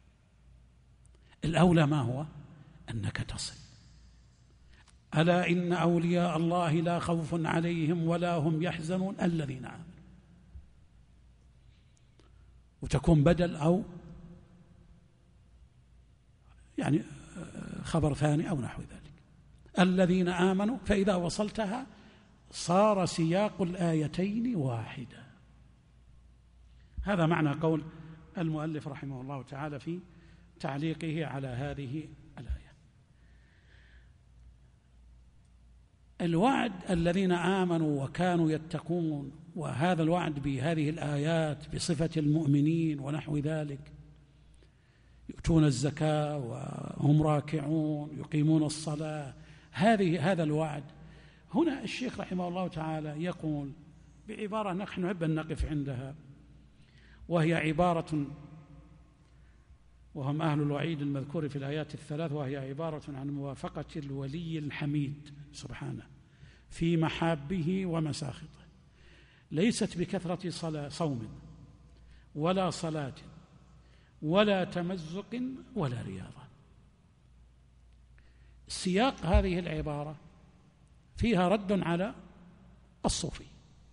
Speaker 2: الأولى ما هو؟ أنك تصل، ألا إن أولياء الله لا خوف عليهم ولا هم يحزنون الذين آمنوا، وتكون بدل أو يعني خبر ثاني أو نحو ذلك، الذين آمنوا، فإذا وصلتها صار سياق الآيتين واحدا. هذا معنى قول المؤلف رحمه الله تعالى في تعليقه على هذه الآية. الوعد الذين آمنوا وكانوا يتقون، وهذا الوعد بهذه الآيات بصفة المؤمنين ونحو ذلك، يؤتون الزكاة وهم راكعون يقيمون الصلاة، هذا الوعد. هنا الشيخ رحمه الله تعالى يقول بعبارة نحن نحب أن نقف عندها، وهي عبارة، وهم أهل الوعيد المذكور في الآيات الثلاث، وهي عبارة عن موافقة الولي الحميد سبحانه في محابه ومساخطه، ليست بكثرة صوم ولا صلاة ولا تمزق ولا رياضة. سياق هذه العبارة فيها رد على الصوفية،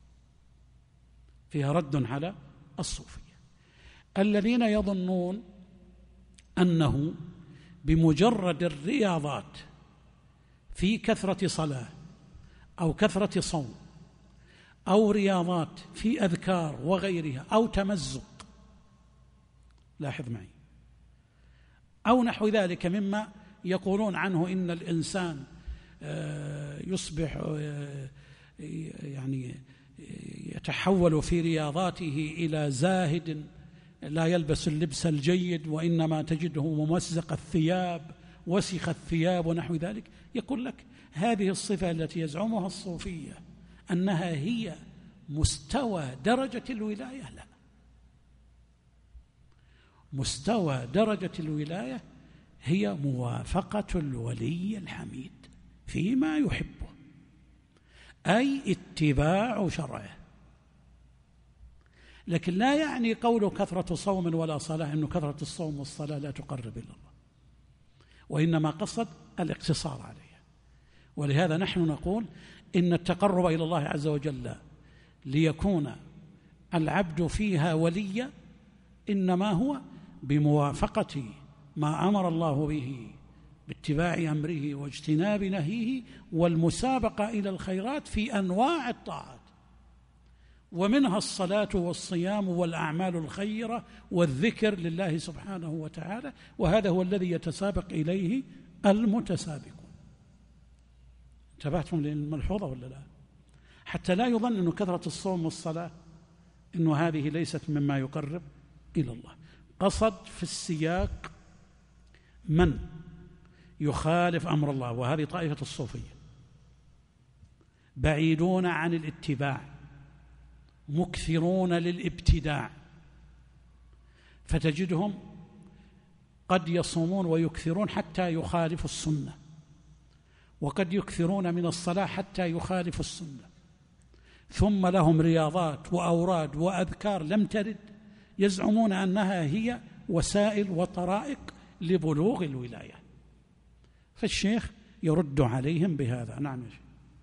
Speaker 2: فيها رد على الصوفية الذين يظنون أنه بمجرد الرياضات في كثرة صلاة أو كثرة صوم أو رياضات في أذكار وغيرها أو تمزق، لاحظ معي، أو نحو ذلك مما يقولون عنه إن الإنسان يصبح يعني يتحول في رياضاته إلى زاهد لا يلبس اللبس الجيد، وإنما تجده ممزق الثياب وسخ الثياب ونحو ذلك. يقول لك هذه الصفة التي يزعمها الصوفية أنها هي مستوى درجة الولاية، لا، مستوى درجة الولاية هي موافقة الولي الحميد فيما يحبه، أي اتباع شرعه. لكن لا يعني قول كثرة صوم ولا صلاة أنه كثرة الصوم والصلاة لا تقرب إلى الله، وإنما قصد الاقتصار عليها. ولهذا نحن نقول إن التقرب إلى الله عز وجل ليكون العبد فيها وليا إنما هو بموافقة ما أمر الله به باتباع أمره واجتناب نهيه والمسابقة إلى الخيرات في أنواع الطاعات، ومنها الصلاة والصيام والأعمال الخيرة والذكر لله سبحانه وتعالى، وهذا هو الذي يتسابق إليه المتسابقون. انتبهتم للملحوظة ولا لا؟ حتى لا يظن أن كثرة الصوم والصلاة أن هذه ليست مما يقرب إلى الله. قصد في السياق من يخالف أمر الله، وهذه طائفة الصوفية بعيدون عن الاتباع مكثرون للابتداع، فتجدهم قد يصومون ويكثرون حتى يخالفوا السنة، وقد يكثرون من الصلاة حتى يخالفوا السنة، ثم لهم رياضات وأوراد وأذكار لم ترد يزعمون أنها هي وسائل وطرائق لبلوغ الولاية. فالشيخ يرد عليهم بهذا. نعم يا شيخ.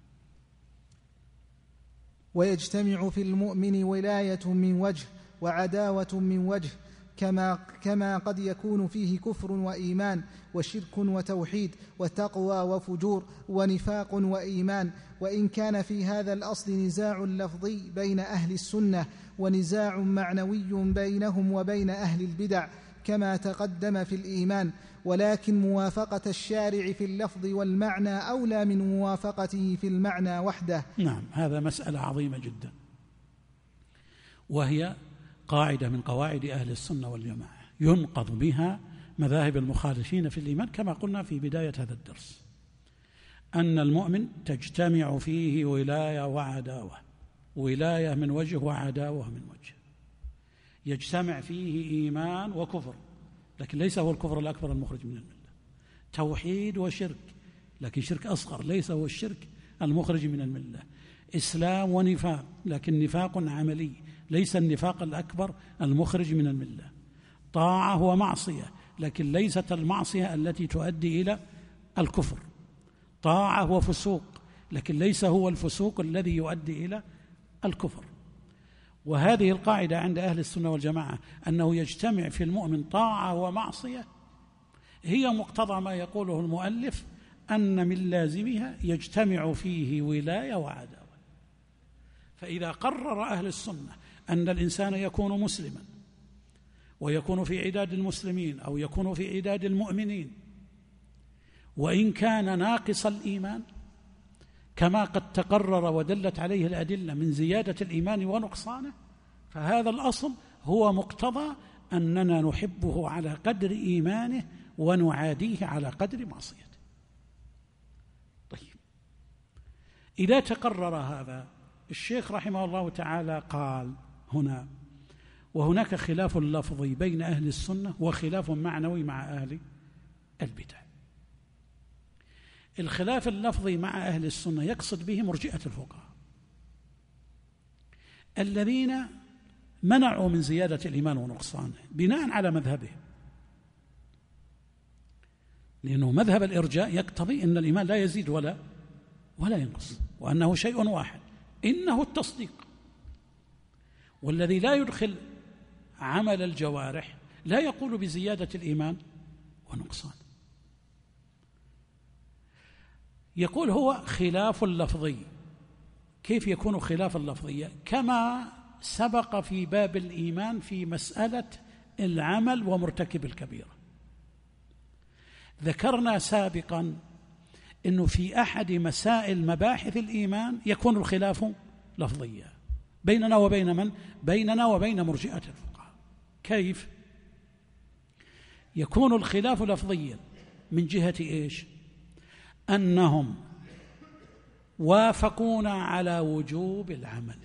Speaker 3: ويجتمع في المؤمن ولاية من وجه وعداوة من وجه، كما قد يكون فيه كفر وإيمان وشرك وتوحيد وتقوى وفجور ونفاق وإيمان، وإن كان في هذا الأصل نزاع لفظي بين أهل السنة ونزاع معنوي بينهم وبين أهل البدع كما تقدم في الإيمان، ولكن موافقة الشارع في اللفظ والمعنى أولى من موافقته في المعنى وحده.
Speaker 2: نعم، هذا مسألة عظيمة جدا، وهي قاعدة من قواعد أهل السنة والجماعة ينقض بها مذاهب المخالفين في الإيمان، كما قلنا في بداية هذا الدرس أن المؤمن تجتمع فيه ولاية وعداوة، ولاية من وجه وعداوة من وجه، يجتمع فيه إيمان وكفر، لكن ليس هو الكفر الأكبر المخرج من الملة، توحيد وشرك، لكن شرك أصغر ليس هو الشرك المخرج من الملة، إسلام ونفاق، لكن نفاق عملي ليس النفاق الأكبر المخرج من الملة، طاعة ومعصية، لكن ليست المعصية التي تؤدي إلى الكفر، طاعة وفسوق، لكن ليس هو الفسوق الذي يؤدي إلى الكفر. وهذه القاعدة عند أهل السنة والجماعة أنه يجتمع في المؤمن طاعة ومعصية، هي مقتضى ما يقوله المؤلف أن من لازمها يجتمع فيه ولاية وعداوة. فإذا قرر أهل السنة أن الإنسان يكون مسلما ويكون في عداد المسلمين أو يكون في عداد المؤمنين وإن كان ناقص الإيمان كما قد تقرر ودلت عليه الأدلة من زيادة الإيمان ونقصانه، فهذا الأصل هو مقتضى أننا نحبه على قدر إيمانه ونعاديه على قدر معصيته. طيب، إذا تقرر هذا، الشيخ رحمه الله تعالى قال هنا: وهناك خلاف لفظي بين أهل السنة وخلاف معنوي مع أهل البدع. الخلاف اللفظي مع أهل السنة يقصد به مرجئة الفقهاء الذين منعوا من زيادة الإيمان ونقصانه بناء على مذهبهم، لأنه مذهب الإرجاء يقتضي أن الإيمان لا يزيد ولا ينقص، وأنه شيء واحد، إنه التصديق، والذي لا يدخل عمل الجوارح لا يقول بزيادة الإيمان ونقصان. يقول هو خلاف لفظي، كيف يكون خلافا لفظيا؟ كما سبق في باب الإيمان في مسألة العمل ومرتكب الكبيرة. ذكرنا سابقا أنه في أحد مسائل مباحث الإيمان يكون الخلاف لفظيا بيننا وبين من؟ بيننا وبين مرجئة الفقهاء. كيف يكون الخلاف لفظيا؟ من جهة إيش؟ أنهم وافقونا على وجوب العمل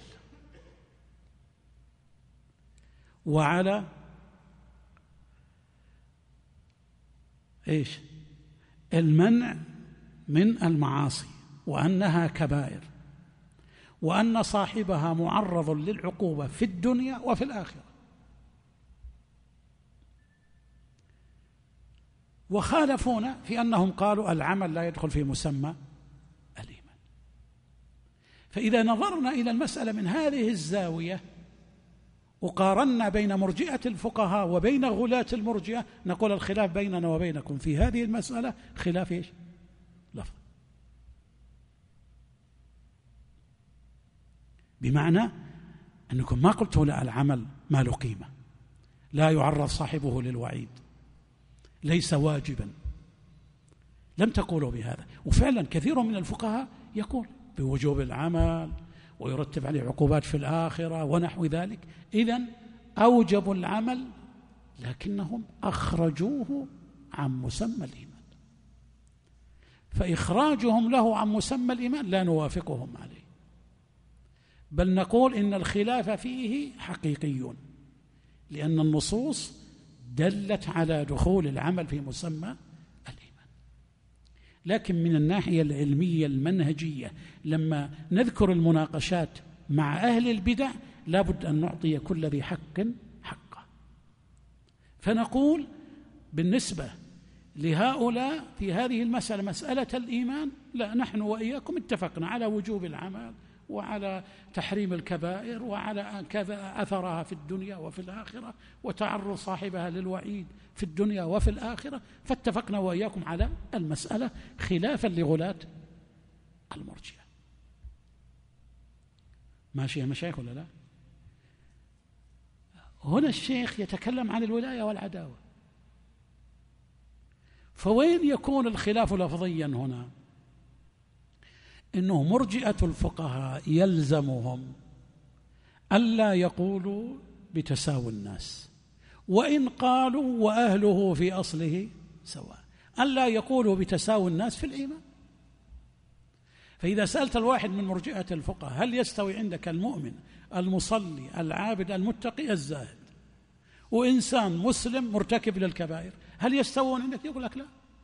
Speaker 2: وعلى إيش؟ المنع من المعاصي، وأنها كبائر، وأن صاحبها معرض للعقوبة في الدنيا وفي الآخرة. وخالفونا في أنهم قالوا العمل لا يدخل في مسمى الإيمان. فإذا نظرنا إلى المسألة من هذه الزاوية وقارنا بين مرجئة الفقهاء وبين غلاة المرجئة، نقول الخلاف بيننا وبينكم في هذه المسألة خلاف إيش؟ لفظ. بمعنى أنكم ما قلتوا لا، العمل ما له قيمة، لا يعرض صاحبه للوعيد، ليس واجبا. لم تقولوا بهذا. وفعلا كثير من الفقهاء يقول بوجوب العمل ويرتب عليه عقوبات في الآخرة ونحو ذلك. إذن أوجبوا العمل لكنهم أخرجوه عن مسمى الإيمان، فإخراجهم له عن مسمى الإيمان لا نوافقهم عليه، بل نقول إن الخلاف فيه حقيقي، لأن النصوص دلت على دخول العمل في مسمى الإيمان. لكن من الناحية العلمية المنهجية لما نذكر المناقشات مع أهل البدع لابد أن نعطي كل ذي حق حقه. فنقول بالنسبة لهؤلاء في هذه المسألة، مسألة الإيمان، لا، نحن وإياكم اتفقنا على وجوب العمل وعلى تحريم الكبائر وعلى كذا أثرها في الدنيا وفي الآخرة وتعرض صاحبها للوعيد في الدنيا وفي الآخرة، فاتفقنا وإياكم على المسألة خلافا لغلاة المرجئة. ماشي يا مشايخ ولا لا؟ هنا الشيخ يتكلم عن الولاية والعداوة، فوين يكون الخلاف لفظيا هنا؟ إنه مرجئة الفقهاء يلزمهم ألا يقولوا بتساوي الناس، وإن قالوا وأهله في أصله سواء، ألا يقولوا بتساوي الناس في الإيمان. فإذا سألت الواحد من مرجئة الفقهاء هل يستوي عندك المؤمن المصلي العابد المتقي الزاهد وإنسان مسلم مرتكب للكبائر، هل يستوون عندك؟ يقول لك لا.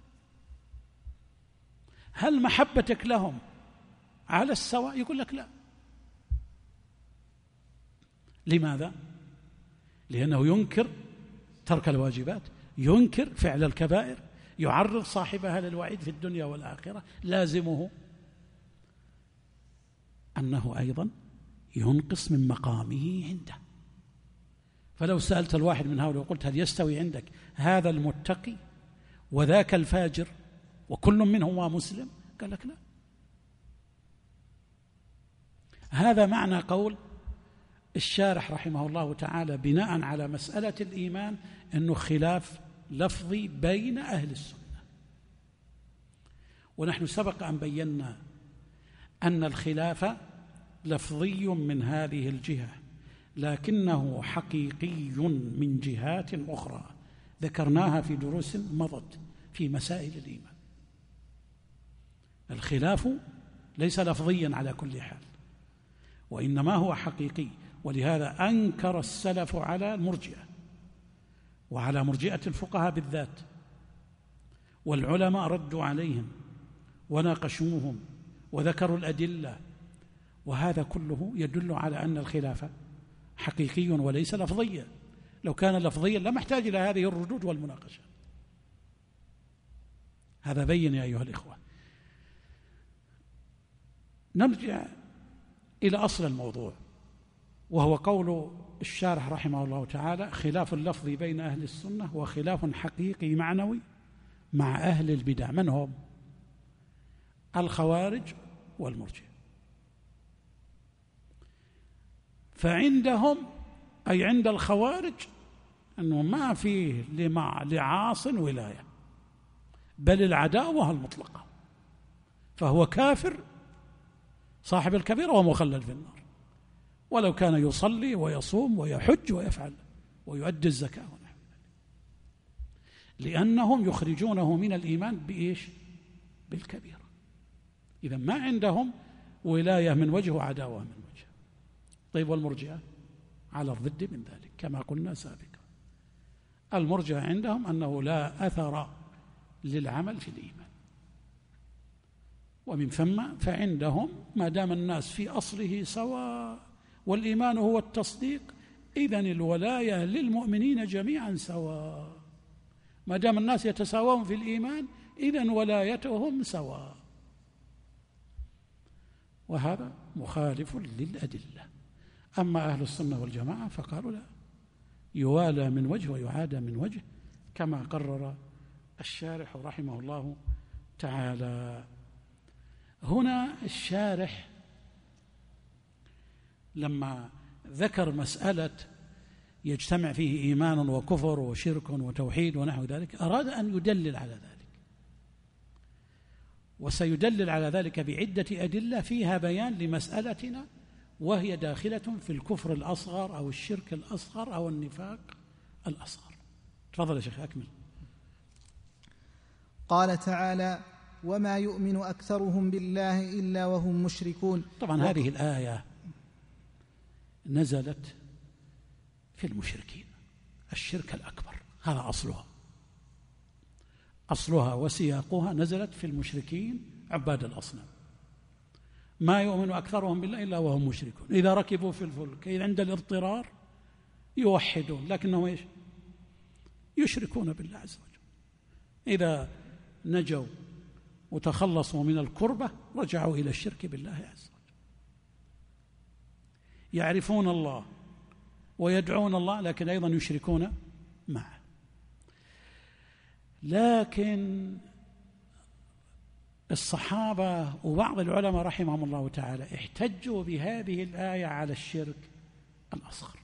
Speaker 2: هل محبتك لهم على السواء؟ يقول لك لا. لماذا؟ لأنه ينكر ترك الواجبات، ينكر فعل الكبائر، يعرض صاحبها للوعيد في الدنيا والآخرة. لازمه أنه أيضا ينقص من مقامه عنده. فلو سألت الواحد من هؤلاء وقلت هل يستوي عندك هذا المتقي وذاك الفاجر وكل منهما مسلم؟ قال لك لا. هذا معنى قول الشارح رحمه الله تعالى بناء على مسألة الإيمان أنه خلاف لفظي بين أهل السنة. ونحن سبق أن بينا أن الخلاف لفظي من هذه الجهة، لكنه حقيقي من جهات أخرى ذكرناها في دروس مضت في مسائل الإيمان. الخلاف ليس لفظيا على كل حال، وإنما هو حقيقي. ولهذا أنكر السلف على المرجئة وعلى مرجئة الفقهاء بالذات، والعلماء ردوا عليهم وناقشوهم وذكروا الأدلة، وهذا كله يدل على أن الخلاف حقيقي وليس لفظيا. لو كان لفظيا لما احتاج إلى هذه الردود والمناقشة. هذا بين يا أيها الإخوة. نرجع إلى أصل الموضوع، وهو قول الشارح رحمه الله تعالى خلاف اللفظ بين أهل السنة وخلاف حقيقي معنوي مع أهل البدع. من هم؟ الخوارج والمرجئة. فعندهم أي عند الخوارج أنه ما فيه لعاص ولاية، بل العداوة المطلقة، فهو كافر صاحب الكبيرة ومخلد في النار، ولو كان يصلي ويصوم ويحج ويفعل ويؤدي الزكاة ونحو ذلك، لأنهم يخرجونه من الإيمان بإيش؟ بالكبيرة. إذا ما عندهم ولاية من وجه وعداوة من وجه. طيب والمرجئة على الضد من ذلك كما قلنا سابقا. المرجئة عندهم أنه لا أثر للعمل في الإيمان، ومن ثم فعندهم ما دام الناس في أصله سواء والإيمان هو التصديق، إذن الولاية للمؤمنين جميعا سواء. ما دام الناس يتساوون في الإيمان إذن ولايتهم سواء، وهذا مخالف للأدلة. أما أهل السنة والجماعة فقالوا لا، يوالى من وجه ويعادى من وجه كما قرر الشارح رحمه الله تعالى. هنا الشارح لما ذكر مسألة يجتمع فيه إيمان وكفر وشرك وتوحيد ونحو ذلك، أراد أن يدلل على ذلك، وسيدلل على ذلك بعدة أدلة فيها بيان لمسألتنا، وهي داخلة في الكفر الأصغر أو الشرك الأصغر أو النفاق الأصغر. تفضل يا شيخ أكمل.
Speaker 3: قال تعالى: وما يؤمن أكثرهم بالله إلا وهم مشركون.
Speaker 2: طبعا هذه الآية نزلت في المشركين، الشرك الأكبر، هذا أصلها وسياقها نزلت في المشركين عباد الأصنام. ما يؤمن أكثرهم بالله إلا وهم مشركون. إذا ركبوا في الفلك إذا عند الاضطرار يوحدون، لكنهم إيش؟ يشركون بالله عز وجل. إذا نجوا وتخلصوا من الكربة رجعوا إلى الشرك بالله عز وجل. يعرفون الله ويدعون الله لكن أيضا يشركون معه. لكن الصحابة وبعض العلماء رحمهم الله تعالى احتجوا بهذه الآية على الشرك الأصغر.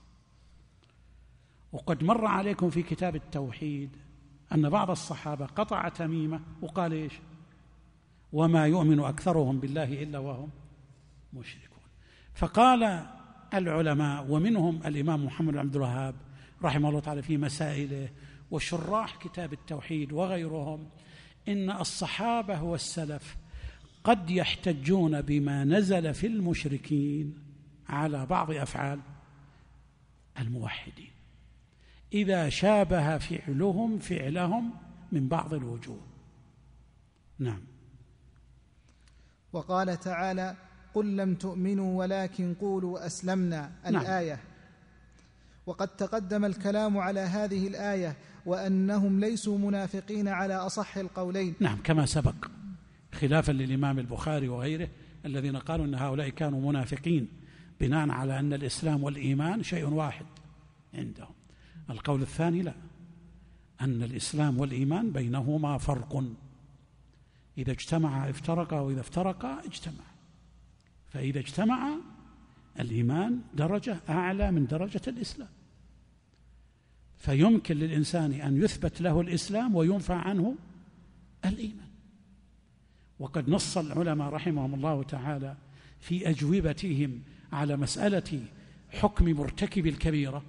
Speaker 2: وقد مر عليكم في كتاب التوحيد أن بعض الصحابة قطع تميمة وقال إيش؟ وما يؤمن أكثرهم بالله إلا وهم مشركون. فقال العلماء ومنهم الإمام محمد بن عبد الوهاب رحمه الله تعالى في مسائله وشراح كتاب التوحيد وغيرهم، إن الصحابة والسلف قد يحتجون بما نزل في المشركين على بعض أفعال الموحدين إذا شابه فعلهم من بعض الوجوه. نعم.
Speaker 3: وقال تعالى: قل لم تؤمنوا ولكن قولوا أسلمنا. الآية. وقد تقدم الكلام على هذه الآية وأنهم ليسوا منافقين على أصح القولين.
Speaker 2: نعم كما سبق، خلافا للإمام البخاري وغيره الذين قالوا أن هؤلاء كانوا منافقين بناء على أن الإسلام والإيمان شيء واحد عندهم. القول الثاني لا، أن الإسلام والإيمان بينهما فرق، إذا اجتمع افترقا وإذا افترقا اجتمع. فإذا اجتمع الإيمان درجة أعلى من درجة الإسلام، فيمكن للإنسان أن يثبت له الإسلام وينفع عنه الإيمان. وقد نص العلماء رحمهم الله تعالى في أجوبتهم على مسألة حكم مرتكب الكبيرة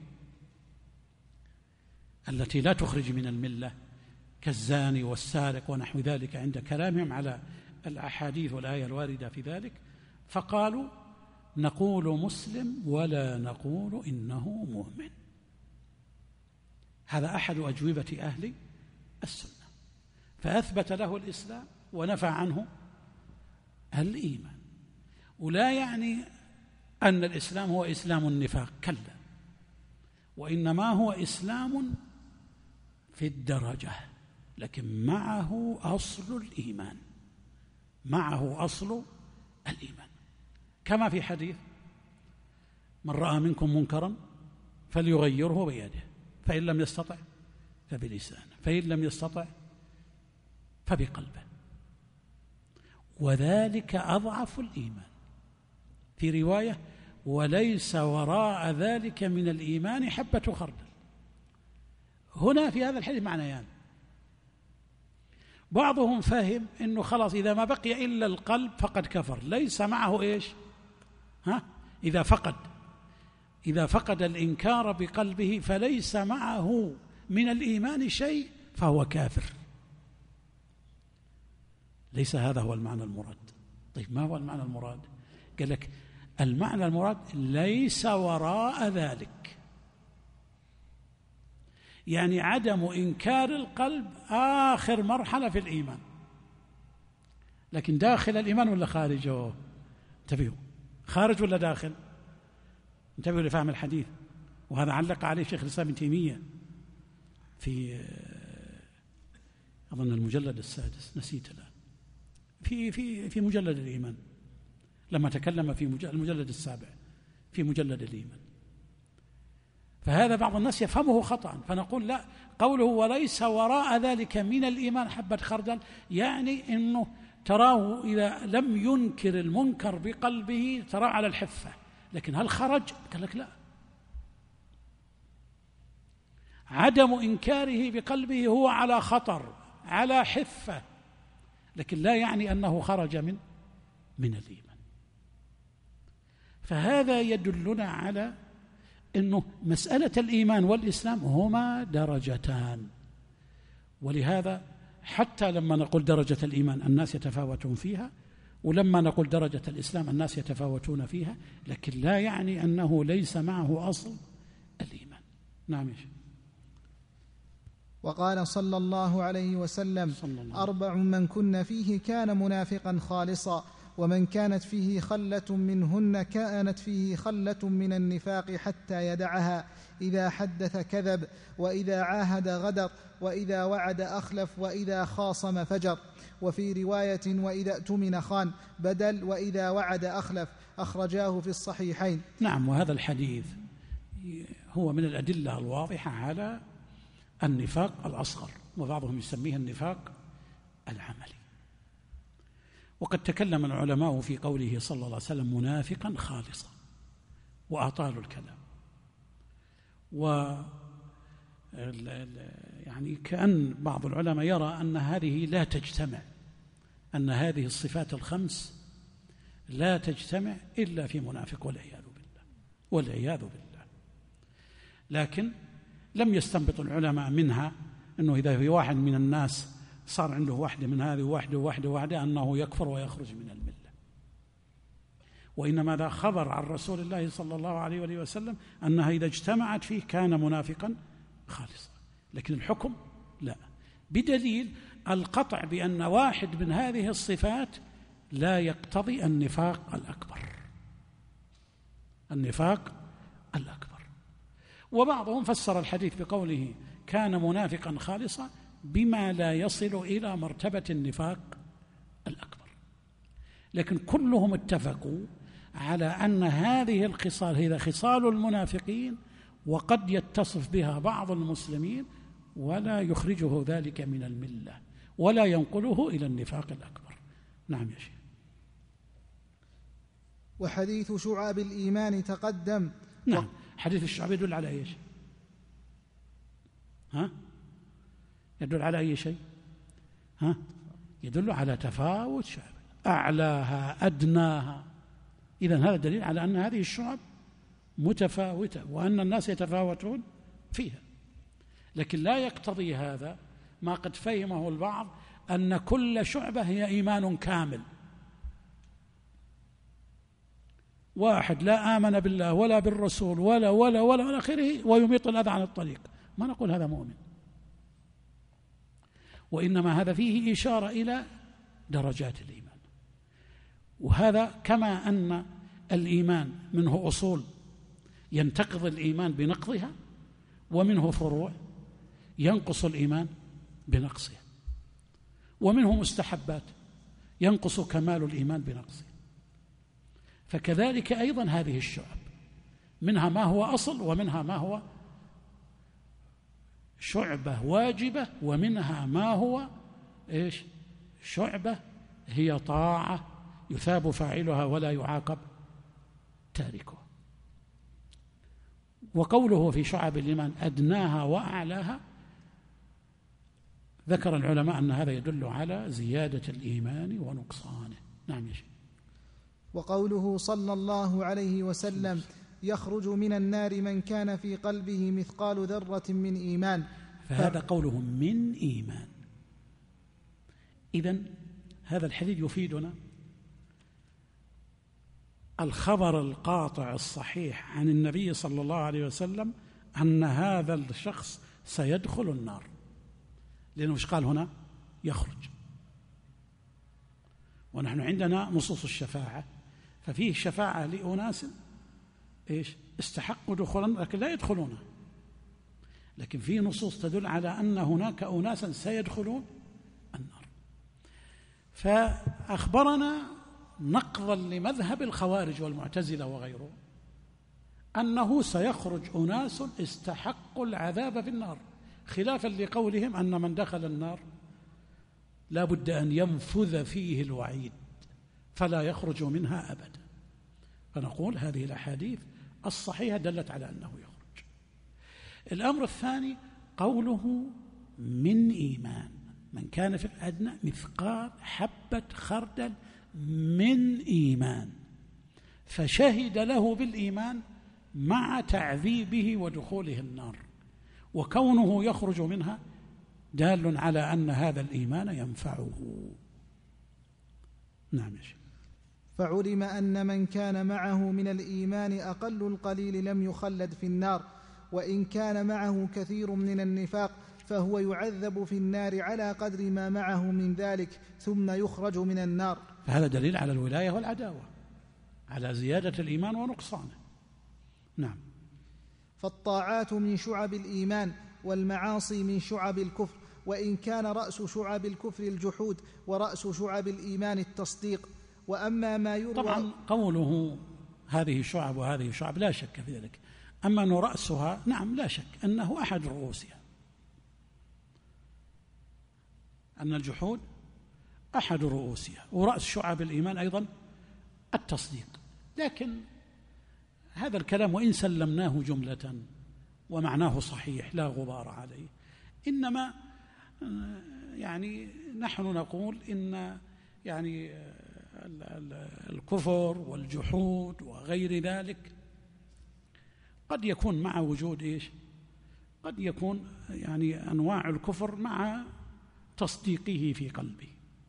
Speaker 2: التي لا تخرج من الملة كالزاني والسارق ونحو ذلك، عند كلامهم على الأحاديث والآية الواردة في ذلك، فقالوا نقول مسلم ولا نقول إنه مؤمن. هذا أحد أجوبة أهل السنة، فأثبت له الإسلام ونفى عنه الإيمان. ولا يعني أن الإسلام هو إسلام النفاق، كلا، وإنما هو إسلام في الدرجة، لكن معه أصل الإيمان، معه أصل الإيمان. كما في حديث من رأى منكم منكرا فليغيره بيده، فإن لم يستطع فبلسانه، فإن لم يستطع فبقلبه، وذلك أضعف الإيمان. في رواية وليس وراء ذلك من الإيمان حبة خردل. هنا في هذا الحديث معنيان. بعضهم فهم أنه خلاص إذا ما بقي إلا القلب فقد كفر، ليس معه إيش؟ إذا فقد الإنكار بقلبه فليس معه من الإيمان شيء فهو كافر. ليس هذا هو المعنى المراد. طيب ما هو المعنى المراد؟ قال لك المعنى المراد ليس وراء ذلك، يعني عدم إنكار القلب آخر مرحلة في الإيمان، لكن داخل الإيمان ولا خارجه؟ انتبهوا، خارج ولا داخل؟ انتبهوا لفهم الحديث. وهذا علق عليه شيخ الإسلام ابن تيمية في أظن المجلد السادس، نسيت الآن، في مجلد الإيمان، لما تكلم في المجلد السابع في مجلد الإيمان. فهذا بعض الناس يفهمه خطأ، فنقول لا، قوله وليس وراء ذلك من الإيمان حبة خردل يعني أنه تراه إذا لم ينكر المنكر بقلبه تراه على الحفة، لكن هل خرج؟ قال لك لا، عدم إنكاره بقلبه هو على خطر، على حفة، لكن لا يعني أنه خرج من الإيمان. فهذا يدلنا على أنه مسألة الإيمان والإسلام هما درجتان. ولهذا حتى لما نقول درجة الإيمان الناس يتفاوتون فيها، ولما نقول درجة الإسلام الناس يتفاوتون فيها، لكن لا يعني أنه ليس معه أصل الإيمان. نعم يا شيخ.
Speaker 3: وقال صلى الله عليه وسلم: 4 من كن فيه كان منافقا خالصا، ومن كانت فيه خلة منهن كانت فيه خلة من النفاق حتى يدعها: إذا حدث كذب، وإذا عاهد غدر، وإذا وعد أخلف، وإذا خاصم فجر. وفي رواية: وإذا اؤتمن خان، بدل وإذا وعد أخلف. أخرجاه في الصحيحين.
Speaker 2: نعم. وهذا الحديث هو من الأدلة الواضحة على النفاق الأصغر، وبعضهم يسميه النفاق العملي. وقد تكلم العلماء في قوله صلى الله عليه وسلم منافقا خالصا، وأطالوا الكلام، يعني كأن بعض العلماء يرى أن هذه لا تجتمع، أن هذه الصفات الخمس لا تجتمع إلا في منافق، والعياذ بالله. لكن لم يستنبط العلماء منها أنه إذا في واحد من الناس صار عنده واحدة من هذه وواحدة أنه يكفر ويخرج من الملة، وإنما هذا خبر عن رسول الله صلى الله عليه وآله وسلم أنها إذا اجتمعت فيه كان منافقا خالصا. لكن الحكم لا، بدليل القطع بأن واحد من هذه الصفات لا يقتضي النفاق الأكبر. وبعضهم فسر الحديث بقوله كان منافقا خالصا بما لا يصل إلى مرتبة النفاق الأكبر، لكن كلهم اتفقوا على أن هذه الخصال هي خصال المنافقين، وقد يتصف بها بعض المسلمين ولا يخرجه ذلك من الملة ولا ينقله إلى النفاق الأكبر. نعم يا شيخ.
Speaker 3: وحديث شعاب الإيمان تقدم.
Speaker 2: نعم. حديث الشعب يدل على أي شيء؟ يدل على أي شيء؟ يدل على تفاوت شعب، أعلاها أدناها. إذن هذا دليل على أن هذه الشعب متفاوتة وأن الناس يتفاوتون فيها، لكن لا يقتضي هذا ما قد فهمه البعض أن كل شعبة هي إيمان كامل. واحد لا آمن بالله ولا بالرسول ولا آخره ويميط الأذى عن الطريق، ما نقول هذا مؤمن، وإنما هذا فيه إشارة إلى درجات الإيمان. وهذا كما أن الإيمان منه أصول ينتقض الإيمان بنقضها، ومنه فروع ينقص الإيمان بنقصها، ومنه مستحبات ينقص كمال الإيمان بنقصه. فكذلك أيضا هذه الشعب منها ما هو أصل، ومنها ما هو شعبة واجبة، ومنها ما هو شعبة هي طاعة يثاب فاعلها ولا يعاقب تاركها. وقوله في شعب الإيمان أدناها وأعلاها، ذكر العلماء أن هذا يدل على زيادة الإيمان ونقصانه. نعم يا شيخ.
Speaker 3: وقوله صلى الله عليه وسلم يخرج من النار من كان في قلبه مثقال ذرة من إيمان،
Speaker 2: فهذا قوله من إيمان. إذن هذا الحديث يفيدنا الخبر القاطع الصحيح عن النبي صلى الله عليه وسلم أن هذا الشخص سيدخل النار، لأنه إيش قال هنا؟ يخرج. ونحن عندنا نصوص الشفاعة، ففيه شفاعة لأناس إيش استحقوا دخولا لكن لا يدخلونه، لكن فيه نصوص تدل على أن هناك أناسا سيدخلون النار. فأخبرنا نقضا لمذهب الخوارج والمعتزلة وغيره أنه سيخرج أناس استحقوا العذاب في النار، خلافا لقولهم أن من دخل النار لا بد أن ينفذ فيه الوعيد فلا يخرج منها أبدا. فنقول هذه الأحاديث الصحيحة دلت على أنه يخرج. الأمر الثاني قوله من إيمان، من كان في الأدنى مثقال حبة خردل من إيمان، فشهد له بالإيمان مع تعذيبه ودخوله النار، وكونه يخرج منها دال على أن هذا الإيمان ينفعه. نعم يا شيخ.
Speaker 3: فعلم أن من كان معه من الإيمان أقل القليل لم يخلد في النار، وإن كان معه كثير من النفاق فهو يعذب في النار على قدر ما معه من ذلك ثم يخرج من النار.
Speaker 2: فهذا دليل على الولاية والعداوة، على زيادة الإيمان ونقصانه. نعم.
Speaker 3: فالطاعات من شعب الإيمان والمعاصي من شعب الكفر، وإن كان رأس شعب الكفر الجحود ورأس شعب الإيمان التصديق. وأما ما يروى،
Speaker 2: طبعا قوله هذه شعب وهذه شعب لا شك في ذلك، أما أن رأسها نعم لا شك أنه أحد رؤوسها، أن الجحود أحد رؤوسها، ورأس شعب الإيمان أيضا التصديق. لكن هذا الكلام وإن سلمناه جملة ومعناه صحيح لا غبار عليه، إنما يعني نحن نقول إن يعني الكفر والجحود وغير ذلك قد يكون مع وجود إيش؟ قد يكون يعني أنواع الكفر مع تصديقه في قلبه،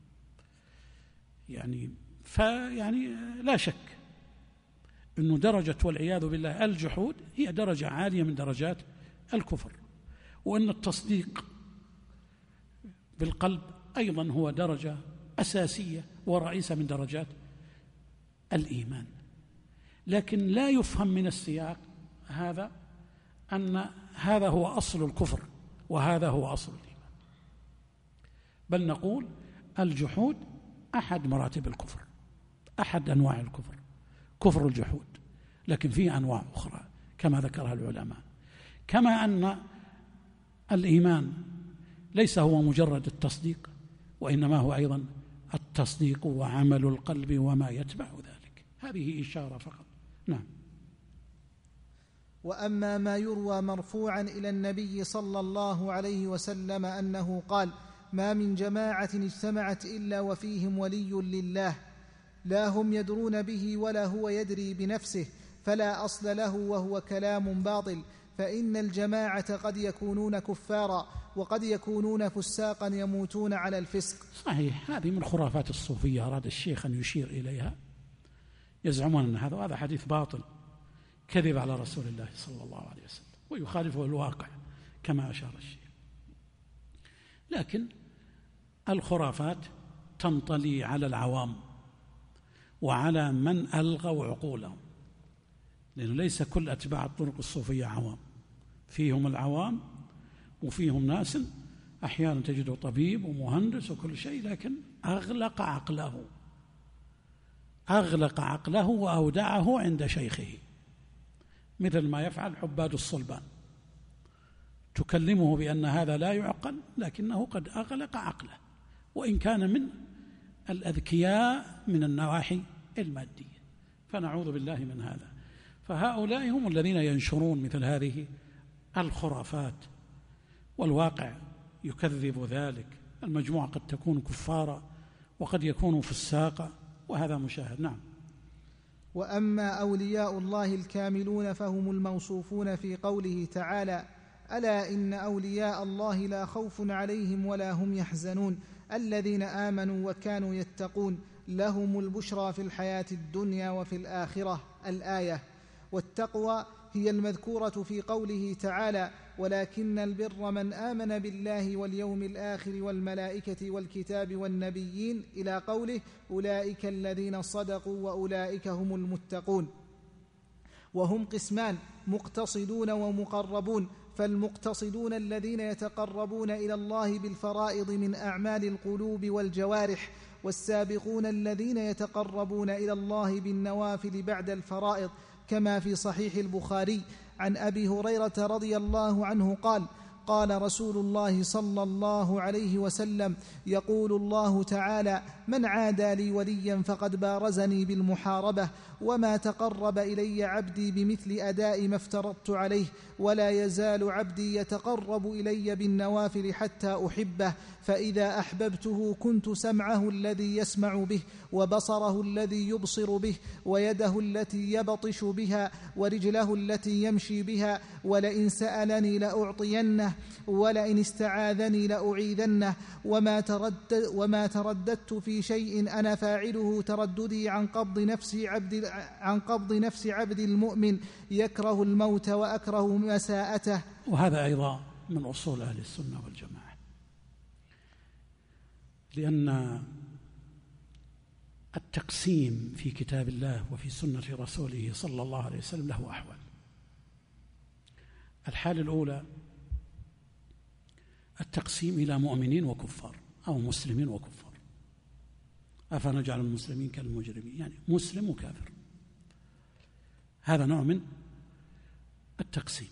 Speaker 2: يعني فيعني لا شك أنه درجة والعياذ بالله الجحود هي درجة عالية من درجات الكفر، وأن التصديق بالقلب أيضا هو درجة أساسية ورئيسة من درجات الإيمان. لكن لا يفهم من السياق هذا أن هذا هو أصل الكفر وهذا هو أصل الإيمان، بل نقول الجحود أحد مراتب الكفر، أحد أنواع الكفر، كفر الجحود، لكن فيه أنواع أخرى كما ذكرها العلماء. كما أن الإيمان ليس هو مجرد التصديق، وإنما هو أيضا التصديق وعمل القلب وما يتبع ذلك. هذه إشارة فقط. نعم.
Speaker 3: وأما ما يروى مرفوعا إلى النبي صلى الله عليه وسلم أنه قال: ما من جماعة اجتمعت إلا وفيهم ولي لله، لا هم يدرون به ولا هو يدري بنفسه، فلا أصل له وهو كلام باطل، فإن الجماعة قد يكونون كفارا وقد يكونون فساقا يموتون على الفسق.
Speaker 2: صحيح، هذه من خرافات الصوفية أراد الشيخ أن يشير إليها، يزعمون أن هذا حديث باطل كذب على رسول الله صلى الله عليه وسلم ويخالفه الواقع كما أشار الشيخ. لكن الخرافات تنطلي على العوام وعلى من ألغوا عقولهم، لأنه ليس كل أتباع الطرق الصوفية عوام، فيهم العوام وفيهم ناس أحيانا تجده طبيب ومهندس وكل شيء، لكن أغلق عقله وأودعه عند شيخه، مثل ما يفعل عباد الصلبان، تكلمه بأن هذا لا يعقل لكنه قد أغلق عقله، وإن كان من الأذكياء من النواحي المادية، فنعوذ بالله من هذا. فهؤلاء هم الذين ينشرون مثل هذه الخرافات، والواقع يكذب ذلك. المجموعة قد تكون كفارا وقد يكونوا فساقا، وهذا مشاهد. نعم.
Speaker 3: وأما أولياء الله الكاملون فهم الموصوفون في قوله تعالى: ألا إن أولياء الله لا خوف عليهم ولا هم يحزنون الذين آمنوا وكانوا يتقون لهم البشرى في الحياة الدنيا وفي الآخرة. الآية. والتقوى هي المذكورة في قوله تعالى: ولكن البر من آمن بالله واليوم الآخر والملائكة والكتاب والنبيين، إلى قوله: أولئك الذين صدقوا وأولئك هم المتقون. وهم قسمان: مقتصدون ومقربون. فالمقتصدون الذين يتقربون إلى الله بالفرائض من أعمال القلوب والجوارح، والسابقون الذين يتقربون إلى الله بالنوافل بعد الفرائض، كما في صحيح البخاري عن أبي هريرة رضي الله عنه قال: قال رسول الله صلى الله عليه وسلم: يقول الله تعالى: من عادى لي وليا فقد بارزني بالمحاربة، وما تقرب إلي عبدي بمثل أداء ما افترضت عليه، ولا يزال عبدي يتقرب إلي بالنوافل حتى أحبه، فإذا أحببته كنت سمعه الذي يسمع به، وبصره الذي يبصر به، ويده التي يبطش بها، ورجله التي يمشي بها، ولئن سألني لأعطينه، ولئن استعاذني لأعيذنه. وما ترددت في شيء أنا فاعله ترددي عن قبض نفس عبد المؤمن يكره الموت وأكره مساءته.
Speaker 2: وهذا أيضا من أصول أهل السنة والجماعة، لأن التقسيم في كتاب الله وفي سنة رسوله صلى الله عليه وسلم له أحوال. الحالة الأولى التقسيم إلى مؤمنين وكفار، أو مسلمين وكفار. أفنجعل المسلمين كالمجرمين، يعني مسلم وكافر. هذا نوع من التقسيم.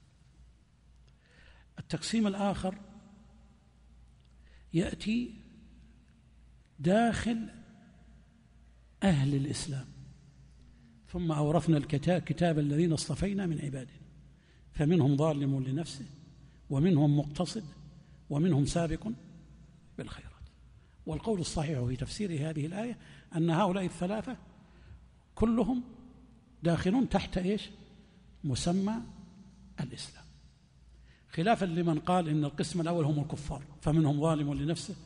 Speaker 2: التقسيم الآخر يأتي داخل أهل الإسلام: ثم أورثنا الكتاب الذين اصطفينا من عبادنا فمنهم ظالم لنفسه ومنهم مقتصد ومنهم سابق بالخيرات. والقول الصحيح في تفسير هذه الآية أن هؤلاء الثلاثة كلهم داخلون تحت إيش؟ مسمى الإسلام، خلافا لمن قال إن القسم الأول هم الكفار فمنهم ظالم لنفسه،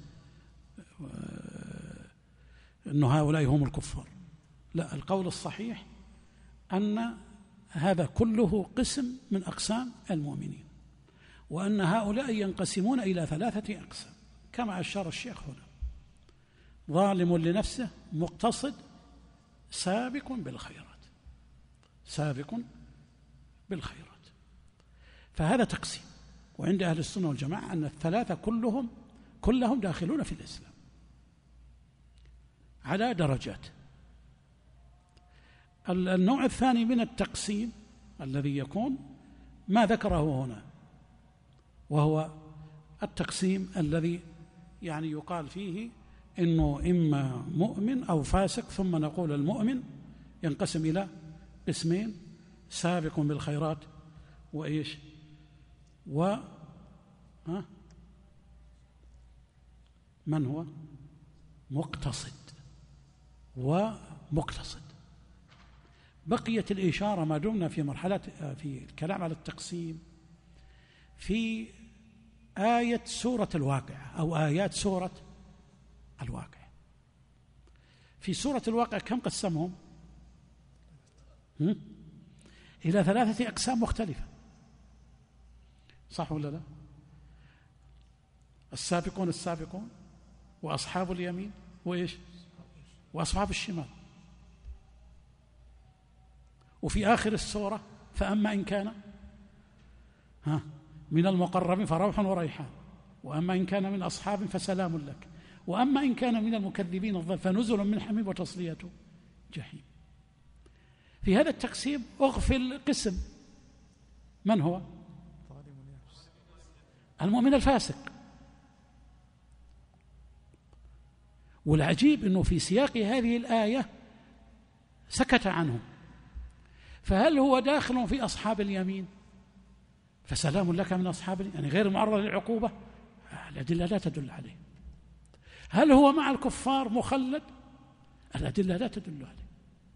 Speaker 2: أن هؤلاء هم الكفار. لا، القول الصحيح أن هذا كله قسم من أقسام المؤمنين، وأن هؤلاء ينقسمون إلى 3 أقسام كما أشار الشيخ هنا: ظالم لنفسه، مقتصد، سابق بالخيرات. سابق بالخيرات. فهذا تقسيم. وعند أهل السنة والجماعة أن الثلاثة كلهم داخلون في الإسلام على درجات. النوع الثاني من التقسيم الذي يكون ما ذكره هنا، وهو التقسيم الذي يعني يقال فيه إنه إما مؤمن أو فاسق، ثم نقول المؤمن ينقسم إلى قسمين: سابق بالخيرات وإيش من هو مقتصد ومقتصد. بقيت الإشارة ما دمنا في مرحلة في الكلام على التقسيم في آية سورة الواقعة أو آيات سورة الواقعة. في سورة الواقعة كم قسمهم؟ إلى 3 أقسام مختلفة، صح ولا لا؟ السابقون وأصحاب اليمين وإيش؟ وأصحاب الشمال. وفي آخر السورة: فأما إن كان من المقربين فروح وريحان، وأما إن كان من أصحاب فسلام لك، وأما إن كان من المكذبين الضال فنزل من حميم وتصلية جحيم. في هذا التقسيم أغفل قسم. من هو؟ المؤمن الفاسق. والعجيب أنه في سياق هذه الآية سكت عنه، فهل هو داخل في أصحاب اليمين فسلام لك من أصحاب اليمين، يعني غير معرض للعقوبة؟ الأدلة لا تدل عليه. هل هو مع الكفار مخلد؟ الأدلة لا تدل عليه.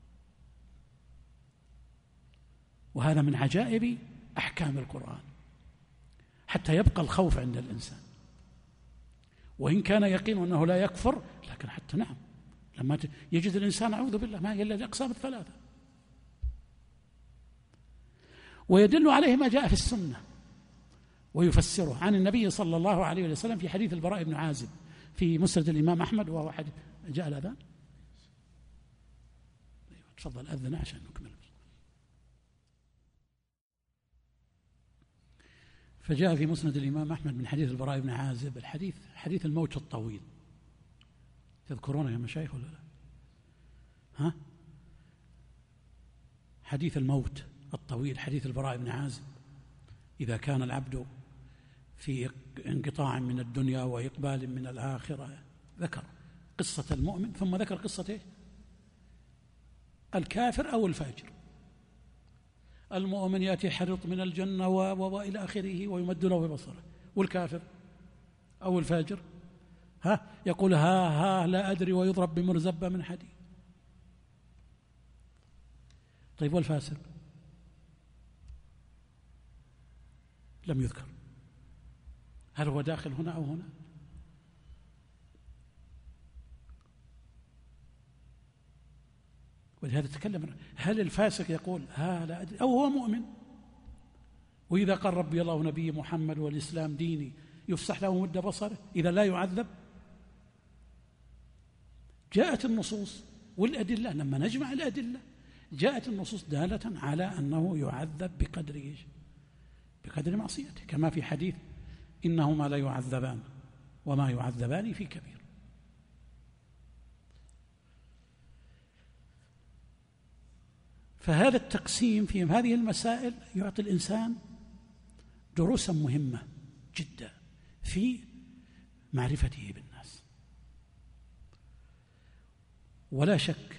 Speaker 2: وهذا من عجائب أحكام القرآن، حتى يبقى الخوف عند الإنسان، وإن كان يقين أنه لا يكفر، لكن حتى نعم لما يجد الإنسان أعوذ بالله ما هي إلا الأقسام الثلاثة. ويدل عليه ما جاء في السنة ويفسره عن النبي صلى الله عليه وسلم في حديث البراء بن عازب في مسند الإمام أحمد، وهو حديث جاء الأذان. تفضل أذن عشان نكمل. فجاء في مسند الإمام أحمد من حديث البراء بن عازب، الحديث حديث الموت الطويل، تذكرونه يا مشايخ ولا لا؟ ها؟ حديث الموت الطويل، حديث البراء بن عازب: إذا كان العبد في انقطاع من الدنيا وإقبال من الآخرة، ذكر قصة المؤمن ثم ذكر قصة إيه؟ الكافر أو الفاجر. المؤمن يأتي حرط من الجنة وإلى آخره ويمد له بصره، والكافر أو الفاجر يقول ها لا أدري ويضرب بمرزبة من حديد. طيب والفاسق؟ لم يذكر. هل هو داخل هنا أو هنا؟ ولهذا تكلم. هل الفاسق يقول ها لا أدري، أو هو مؤمن وإذا قال ربي الله ونبي محمد والإسلام ديني يفسح له مد بصره إذا لا يعذب؟ جاءت النصوص والأدلة، لما نجمع الأدلة جاءت النصوص دالة على أنه يعذب بقدر إيش؟ بقدر معصيته، كما في حديث إنهما لا يعذبان وما يعذبان في كبير. فهذا التقسيم في هذه المسائل يعطي الإنسان دروسا مهمة جدا في معرفته بالناس. ولا شك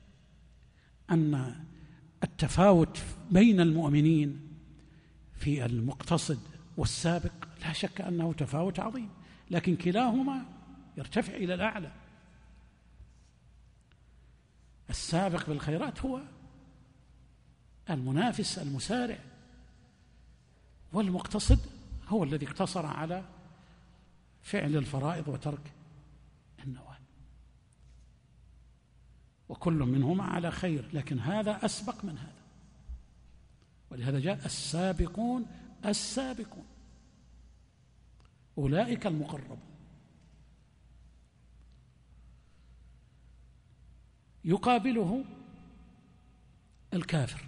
Speaker 2: أن التفاوت بين المؤمنين في المقتصد والسابق لا شك أنه تفاوت عظيم، لكن كلاهما يرتفع إلى الأعلى. السابق بالخيرات هو المنافس المسارع، والمقتصد هو الذي اقتصر على فعل الفرائض وترك النوافل، وكل منهما على خير، لكن هذا أسبق من هذا. ولهذا جاء السابقون السابقون أولئك المقربون. يقابله الكافر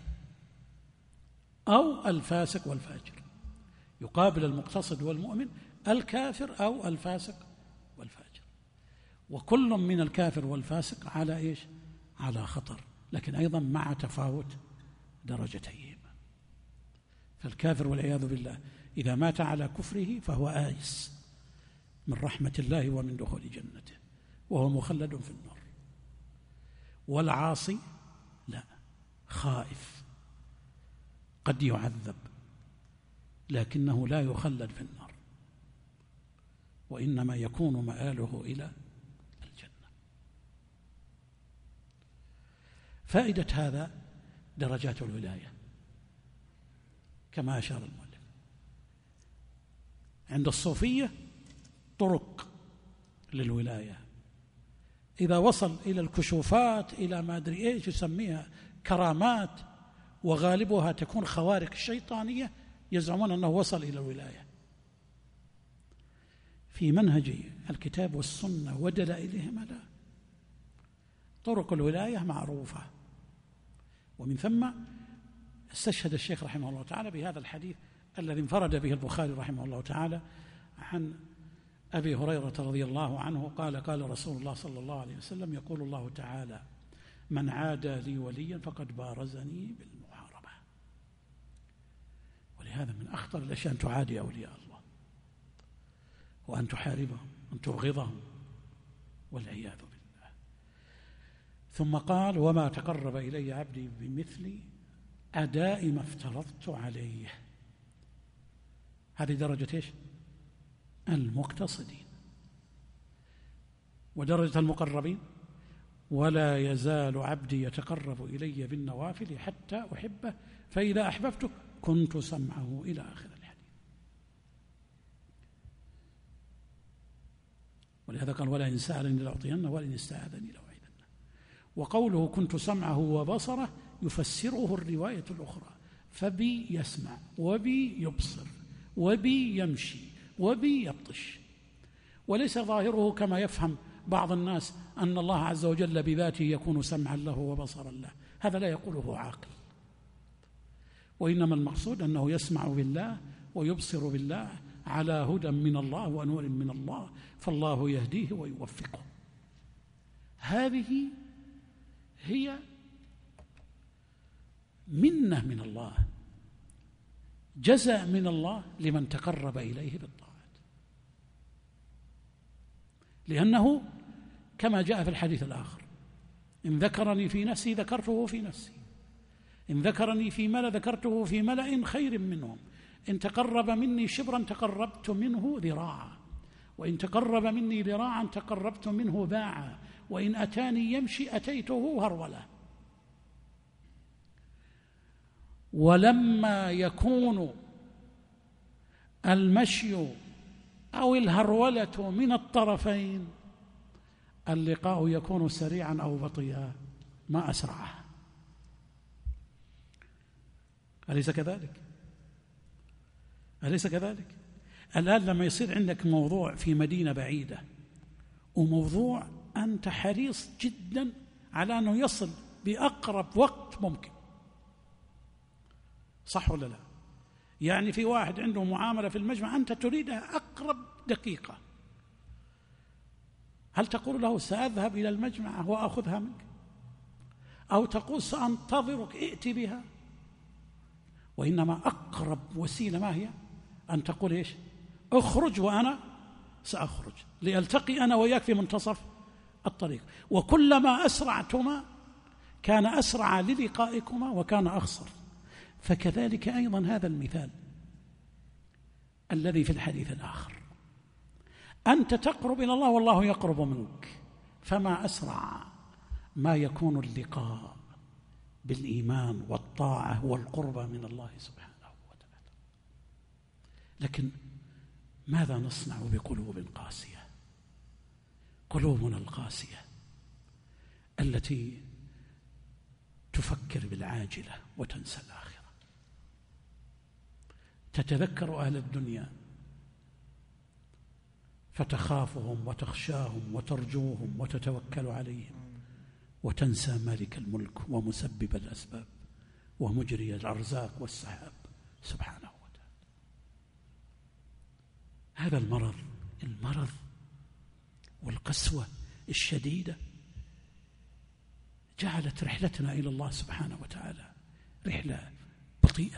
Speaker 2: أو الفاسق والفاجر، يقابل المقتصد والمؤمن الكافر أو الفاسق والفاجر، وكل من الكافر والفاسق على إيش؟ على خطر، لكن أيضا مع تفاوت درجتيهما. فالكافر والعياذ بالله إذا مات على كفره فهو آيس من رحمة الله ومن دخول جنته وهو مخلد في النار، والعاصي لا، خائف، قد يعذب لكنه لا يخلد في النار، وإنما يكون مآله إلى الجنة. فائدة هذا درجات الولاية كما أشار المؤلف. عند الصوفية طرق للولاية، إذا وصل إلى الكشوفات إلى ما أدري إيش يسميها كرامات، وغالبها تكون خوارق شيطانية، يزعمون أنه وصل إلى الولاية. في منهج الكتاب والسنة ودلائلهما لا، طرق الولاية معروفة. ومن ثم استشهد الشيخ رحمه الله تعالى بهذا الحديث الذي انفرد به البخاري رحمه الله تعالى عن أبي هريرة رضي الله عنه قال: قال رسول الله صلى الله عليه وسلم: يقول الله تعالى: من عادى لي وليا فقد بارزني بالمحاربة. ولهذا من أخطر الأشياء أن تعادي أولياء الله وأن تحاربهم وأن تبغضهم والعياذ بالله. ثم قال: وما تقرب إلي عبدي بمثل أداء ما افترضت عليه. هذه درجة إيش؟ المقتصدين. ودرجة المقربين: ولا يزال عبدي يتقرب إلي بالنوافل حتى أحبه فإذا أحببته كنت سمعه، إلى آخر الحديث. ولهذا قال: ولئن سألني لأعطينه ولئن استعاذني لأعيذنه. وقوله كنت سمعه وبصره يفسره الرواية الأخرى: فبي يسمع وبي يبصر وبي يمشي وبي يبطش. وليس ظاهره كما يفهم بعض الناس أن الله عز وجل بذاته يكون سمعا له وبصرا له، هذا لا يقوله عاقل. وإنما المقصود أنه يسمع بالله ويبصر بالله على هدى من الله ونور من الله، فالله يهديه ويوفقه. هذه هي منة من الله، جزاء من الله لمن تقرب إليه بالطاعات. لأنه كما جاء في الحديث الآخر: إن ذكرني في نفسي ذكرته في نفسي، إن ذكرني في ملأ ذكرته في ملأ خير منهم، إن تقرب مني شبرا تقربت منه ذراعا، وإن تقرب مني ذراعا تقربت منه باعا، وإن أتاني يمشي أتيته هرولة. ولما يكون المشي أو الهرولة من الطرفين اللقاء يكون سريعا أو بطيئا، ما أسرعه. أليس كذلك؟ أليس كذلك؟ الآن لما يصير عندك موضوع في مدينة بعيدة، وموضوع أنت حريص جدا على أنه يصل بأقرب وقت ممكن، صح ولا لا؟ يعني في واحد عنده معاملة في المجمع أنت تريدها أقرب دقيقة، هل تقول له سأذهب إلى المجمع وأخذها منك؟ أو تقول سأنتظرك ائتي بها؟ وإنما أقرب وسيلة ما هي؟ أن تقول إيش؟ أخرج وأنا سأخرج لألتقي أنا وياك في منتصف الطريق. وكلما أسرعتما كان أسرع للقائكما وكان أخسر. فكذلك أيضا هذا المثال الذي في الحديث الآخر: أنت تقرب إلى الله والله يقرب منك، فما أسرع ما يكون اللقاء بالإيمان والطاعة والقربة من الله سبحانه وتعالى. لكن ماذا نصنع بقلوب قاسية؟ قلوبنا القاسية التي تفكر بالعاجلة وتنسى الآخرة، تتذكر أهل الدنيا فتخافهم وتخشاهم وترجوهم وتتوكل عليهم، وتنسى مالك الملك ومسبب الأسباب ومجري الأرزاق والسحاب سبحانه وتعالى. هذا المرض والقسوة الشديدة جعلت رحلتنا إلى الله سبحانه وتعالى رحلة بطيئة،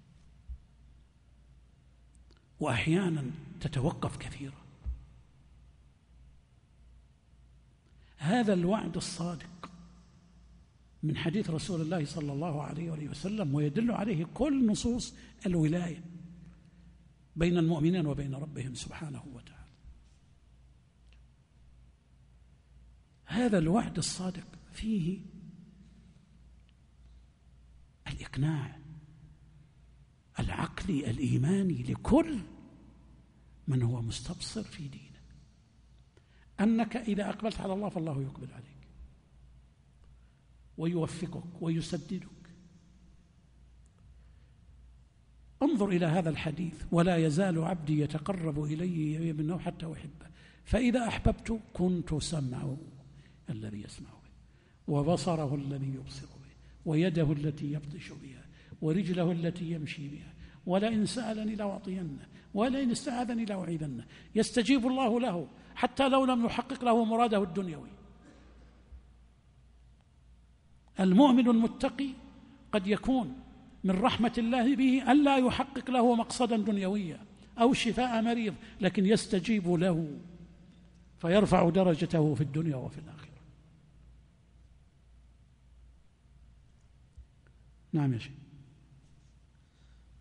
Speaker 2: وأحيانا تتوقف كثيرا. هذا الوعد الصادق من حديث رسول الله صلى الله عليه وسلم، ويدل عليه كل نصوص الولاية بين المؤمنين وبين ربهم سبحانه وتعالى. هذا الوعد الصادق فيه الإقناع العقلي الإيماني لكل من هو مستبصر في دينه، أنك إذا أقبلت على الله فالله يقبل عليك ويوفقك ويسددك. انظر إلى هذا الحديث: ولا يزال عبدي يتقرب إلي بالنوم حتى أحبه فإذا أحببت كنت سمعه الذي يسمع به، وبصره الذي يبصر به، ويده التي يبطش بها، ورجله التي يمشي بها، ولئن سألني لأعطينه ولئن استعاذني لأعيذنه. يستجيب الله له حتى لو لم يحقق له مراده الدنيوي. المؤمن المتقي قد يكون من رحمة الله به ألا يحقق له مقصدا دنيويا أو شفاء مريض، لكن يستجيب له فيرفع درجته في الدنيا وفي الآخرة. نعم يا شيخ.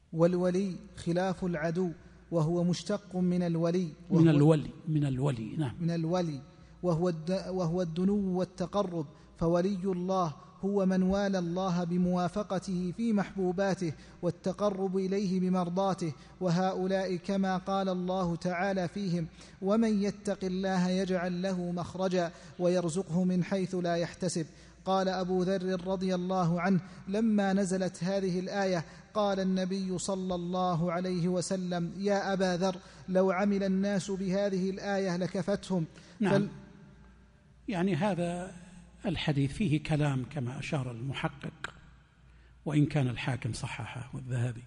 Speaker 3: والولي خلاف العدو، وهو مشتق من الولي
Speaker 2: نعم
Speaker 3: من الولي وهو الدنو والتقرب. فولي الله هو من والى الله بموافقته في محبوباته والتقرب إليه بمرضاته، وهؤلاء كما قال الله تعالى فيهم: ومن يتق الله يجعل له مخرجا ويرزقه من حيث لا يحتسب. قال أبو ذر رضي الله عنه: لما نزلت هذه الآية قال النبي صلى الله عليه وسلم: يا أبا ذر، لو عمل الناس بهذه الآية لكفتهم.
Speaker 2: نعم. يعني هذا الحديث فيه كلام كما أشار المحقق، وإن كان الحاكم صححه والذهبي،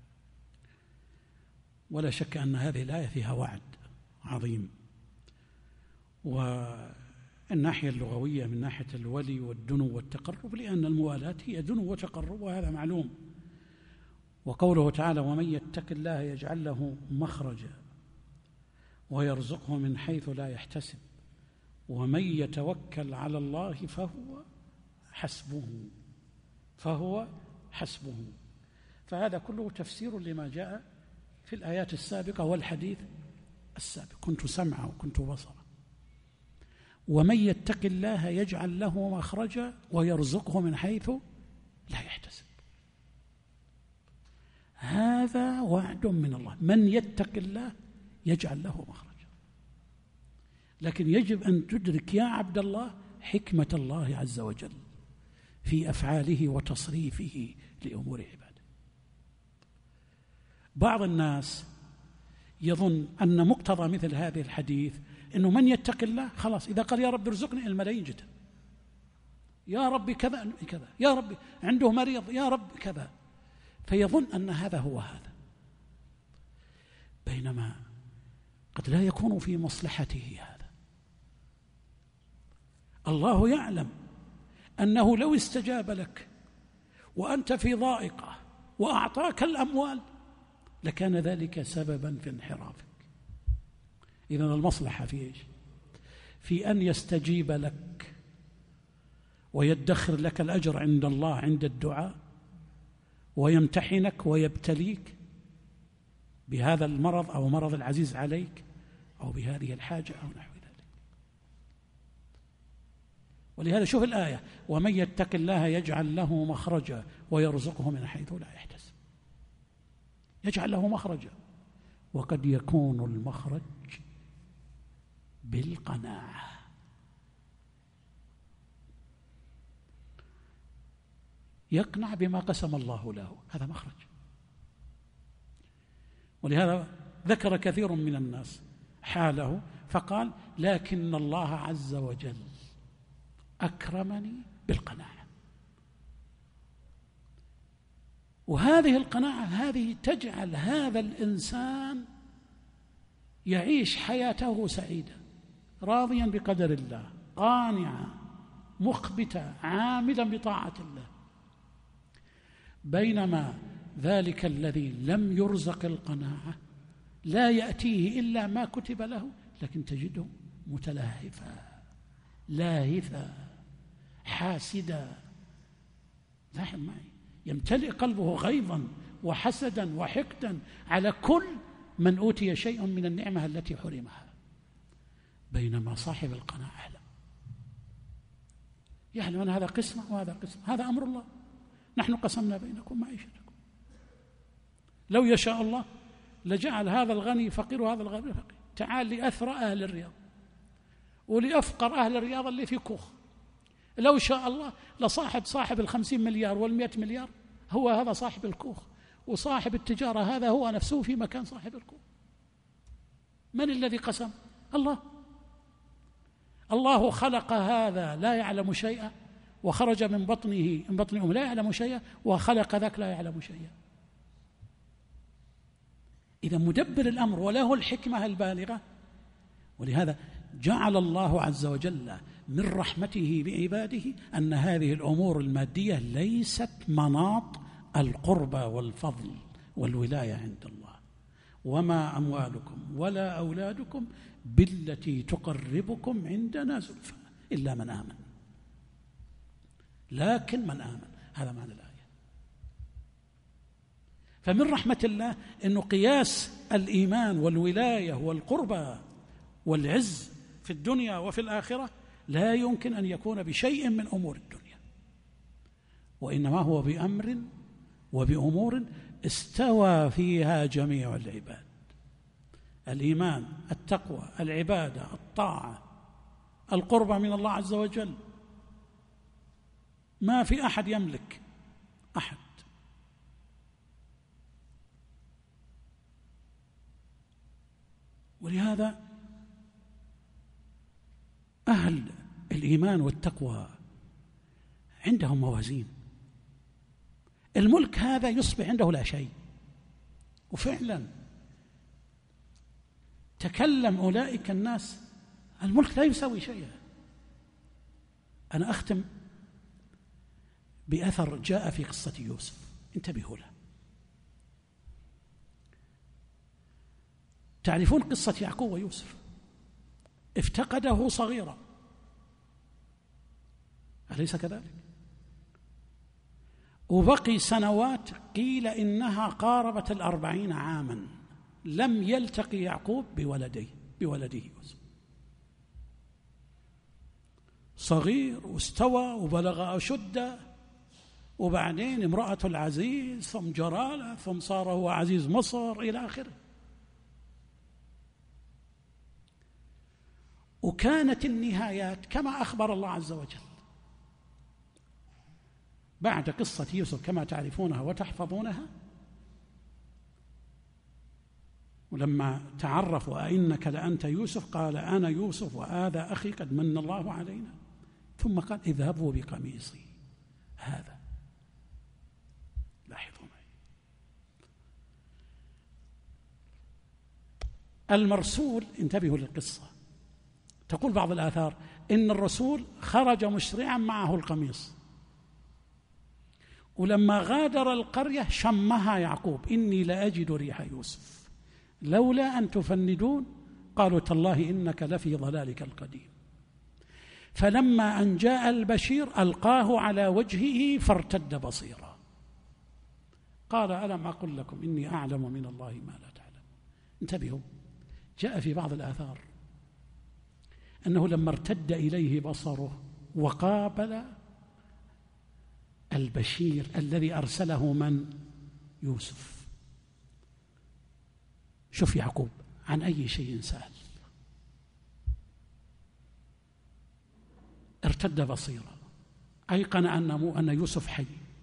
Speaker 2: ولا شك أن هذه الآية فيها وعد عظيم. والناحية اللغوية من ناحية الولي والدنو والتقرب، لأن الموالاة هي دنو وتقرب، وهذا معلوم. وقوله تعالى: ومن يتق الله يجعل له مخرجا ويرزقه من حيث لا يحتسب ومن يتوكل على الله فهو حسبه. فهذا كله تفسير لما جاء في الآيات السابقة والحديث السابق: كنت سمعا وكنت بصرا. ومن يتق الله يجعل له مخرجا ويرزقه من حيث لا يحتسب. هذا وعد من الله، من يتق الله يجعل له مخرجا. لكن يجب أن تدرك يا عبد الله حكمة الله عز وجل في أفعاله وتصريفه لأمور عباده. بعض الناس يظن أن مقتضى مثل هذه الحديث أنه من يتق الله خلاص إذا قال يا رب ارزقني الملايين جدا، يا رب كذا كذا، يا رب عنده مريض، يا رب كذا، فيظن أن هذا هو هذا، بينما قد لا يكون في مصلحته هذا. الله يعلم أنه لو استجاب لك وأنت في ضائقة وأعطاك الأموال لكان ذلك سببا في انحرافك. إذن المصلحة في إيش؟ في أن يستجيب لك ويدخر لك الأجر عند الله عند الدعاء، ويمتحنك ويبتليك بهذا المرض أو مرض العزيز عليك أو بهذه الحاجة أو نحو ذلك. ولهذا شوف الآية: ومن يتق الله يجعل له مخرجا ويرزقه من حيث لا يحتسب. يجعل له مخرجا، وقد يكون المخرج بالقناعة. يقنع بما قسم الله له، هذا مخرج. ولهذا ذكر كثير من الناس حاله فقال: لكن الله عز وجل أكرمني بالقناعة. وهذه القناعة هذه تجعل هذا الإنسان يعيش حياته سعيدة راضيا بقدر الله، قانعا مخبتا عاملا بطاعة الله. بينما ذلك الذي لم يرزق القناعة لا يأتيه إلا ما كتب له، لكن تجده متلهفا لاهثا حاسدا. لاحظ معي، يمتلئ قلبه غيظا وحسدا وحقدا على كل من أوتي شيء من النعمة التي حرمها، بينما صاحب القناعة يعلم أن هذا قسمة وهذا قسمة، هذا أمر الله، نحن قسمنا بينكم معيشتكم. لو يشاء الله لجعل هذا الغني فقير وهذا الغني فقير. تعال لأثرى أهل الرياض ولأفقر أهل الرياض اللي في كوخ، لو شاء الله صاحب 50 مليار 100 مليار هو هذا صاحب الكوخ، وصاحب التجارة هذا هو نفسه في مكان صاحب الكوخ. من الذي قسم؟ الله. الله خلق هذا لا يعلم شيئا وخرج من بطن أمه لا يعلم شيئا، وخلق ذاك لا يعلم شيئا. إذا مدبر الأمر وله الحكمة البالغة. ولهذا جعل الله عز وجل من رحمته بعباده أن هذه الأمور المادية ليست مناط القربى والفضل والولاية عند الله. وما أموالكم ولا أولادكم بالتي تقربكم عندنا زلفى إلا من آمن. لكن من آمن، هذا معنى الآية. فمن رحمة الله أنه قياس الإيمان والولاية والقربى والعز في الدنيا وفي الآخرة لا يمكن أن يكون بشيء من أمور الدنيا، وإنما هو بأمر وبأمور استوى فيها جميع العباد: الإيمان، التقوى، العبادة، الطاعة، القربى من الله عز وجل. ما في أحد يملك أحد. ولهذا أهل الإيمان والتقوى عندهم موازين. الملك هذا يصبح عنده لا شيء، وفعلا تكلم أولئك الناس: الملك لا يساوي شيئا. أنا أختم بأثر جاء في قصة يوسف، انتبهوا له. تعرفون قصة يعقوب ويوسف؟ افتقده صغيرا، أليس كذلك؟ وبقي سنوات، قيل إنها قاربت 40 عاما لم يلتقي يعقوب بولده يوسف. صغير واستوى وبلغ أشده، وبعدين امرأة العزيز، ثم جرالة، ثم صار هو عزيز مصر إلى آخره. وكانت النهايات كما أخبر الله عز وجل. بعد قصة يوسف كما تعرفونها وتحفظونها، ولما تعرفوا أئنك لأنت يوسف قال أنا يوسف وهذا أخي قد من الله علينا، ثم قال اذهبوا بقميصي هذا. لاحظوا معي المرسول، انتبهوا للقصة. تقول بعض الآثار إن الرسول خرج مسرعا معه القميص، ولما غادر القرية شمها يعقوب: إني لأجد ريح يوسف لولا أن تفندون. قالوا تالله إنك لفي ضلالك القديم. فلما أن جاء البشير ألقاه على وجهه فارتد بصيرا، قال ألم أقل لكم إني أعلم من الله ما لا تعلم. انتبهوا، جاء في بعض الآثار أنه لما ارتد إليه بصره وقابل البشير الذي أرسله من؟ يوسف. شوف يعقوب عن أي شيء سأل، ارتد بصيرا، أيقن أن يوسف حي.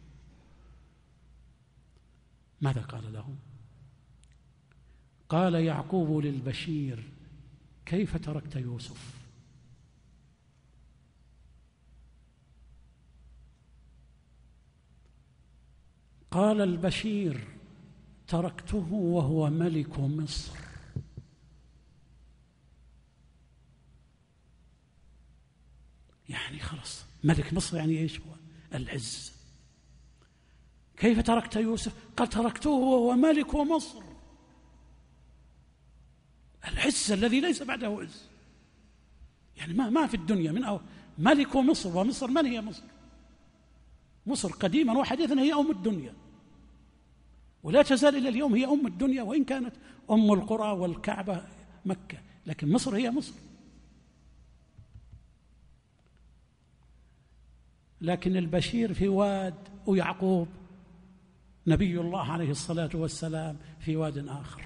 Speaker 2: ماذا قال له؟ قال يعقوب للبشير: كيف تركت يوسف؟ قال البشير: تركته وهو ملك مصر. يعني خلص ملك مصر، يعني ايش هو؟ العز. كيف تركت يوسف؟ قال تركته وهو ملك مصر، العز الذي ليس بعده عز. يعني ما في الدنيا من ملك مصر. ومصر من هي مصر؟ مصر قديما وحديثا هي أم الدنيا، ولا تزال إلى اليوم هي أم الدنيا، وإن كانت أم القرى والكعبة مكة، لكن مصر هي مصر. لكن البشير في واد، ويعقوب نبي الله عليه الصلاة والسلام في واد آخر.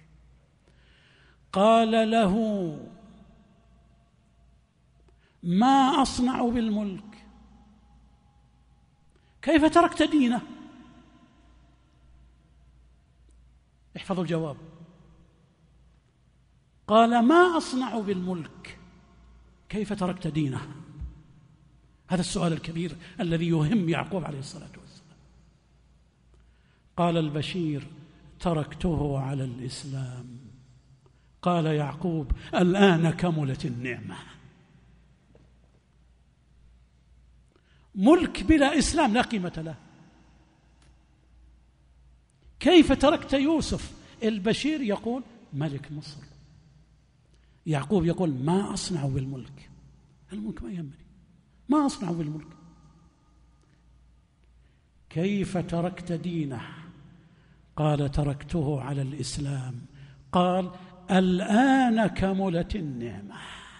Speaker 2: قال له: ما أصنع بالملك؟ كيف تركت دينه؟ احفظوا الجواب. قال: ما أصنع بالملك؟ كيف تركت دينه؟ هذا السؤال الكبير الذي يهم يعقوب عليه الصلاة والسلام. قال البشير: تركته على الإسلام. قال يعقوب: الآن كملت النعمة. ملك بلا إسلام لا قيمة له. كيف تركت يوسف؟ البشير يقول ملك مصر، يعقوب يقول ما أصنع بالملك. الملك ما يهمني، ما أصنع بالملك. كيف تركت دينه؟ قال تركته على الإسلام. قال الآن كملت النعمة.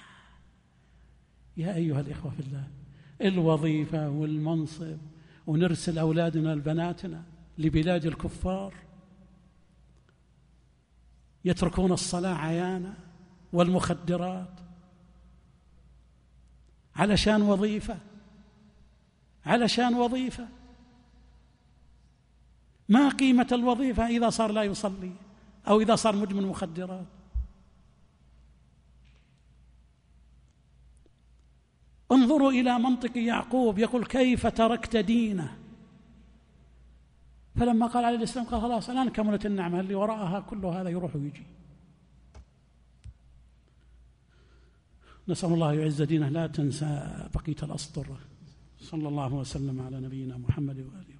Speaker 2: يا أيها الإخوة في الله، الوظيفة والمنصب ونرسل أولادنا البناتنا لبلاد الكفار، يتركون الصلاة عيانا والمخدرات علشان وظيفة، علشان وظيفة. ما قيمة الوظيفة إذا صار لا يصلي أو إذا صار مدمن مخدرات؟ انظروا إلى منطق يعقوب، يقول كيف تركت دينه؟ فلما قال عليه الإسلام قال خلاص الآن كملت النعمة، اللي وراءها كل هذا يروح ويجي. نسأل الله يعز دينه. لا تنسى بقية الأسطر. صلى الله وسلم على نبينا محمد وآله.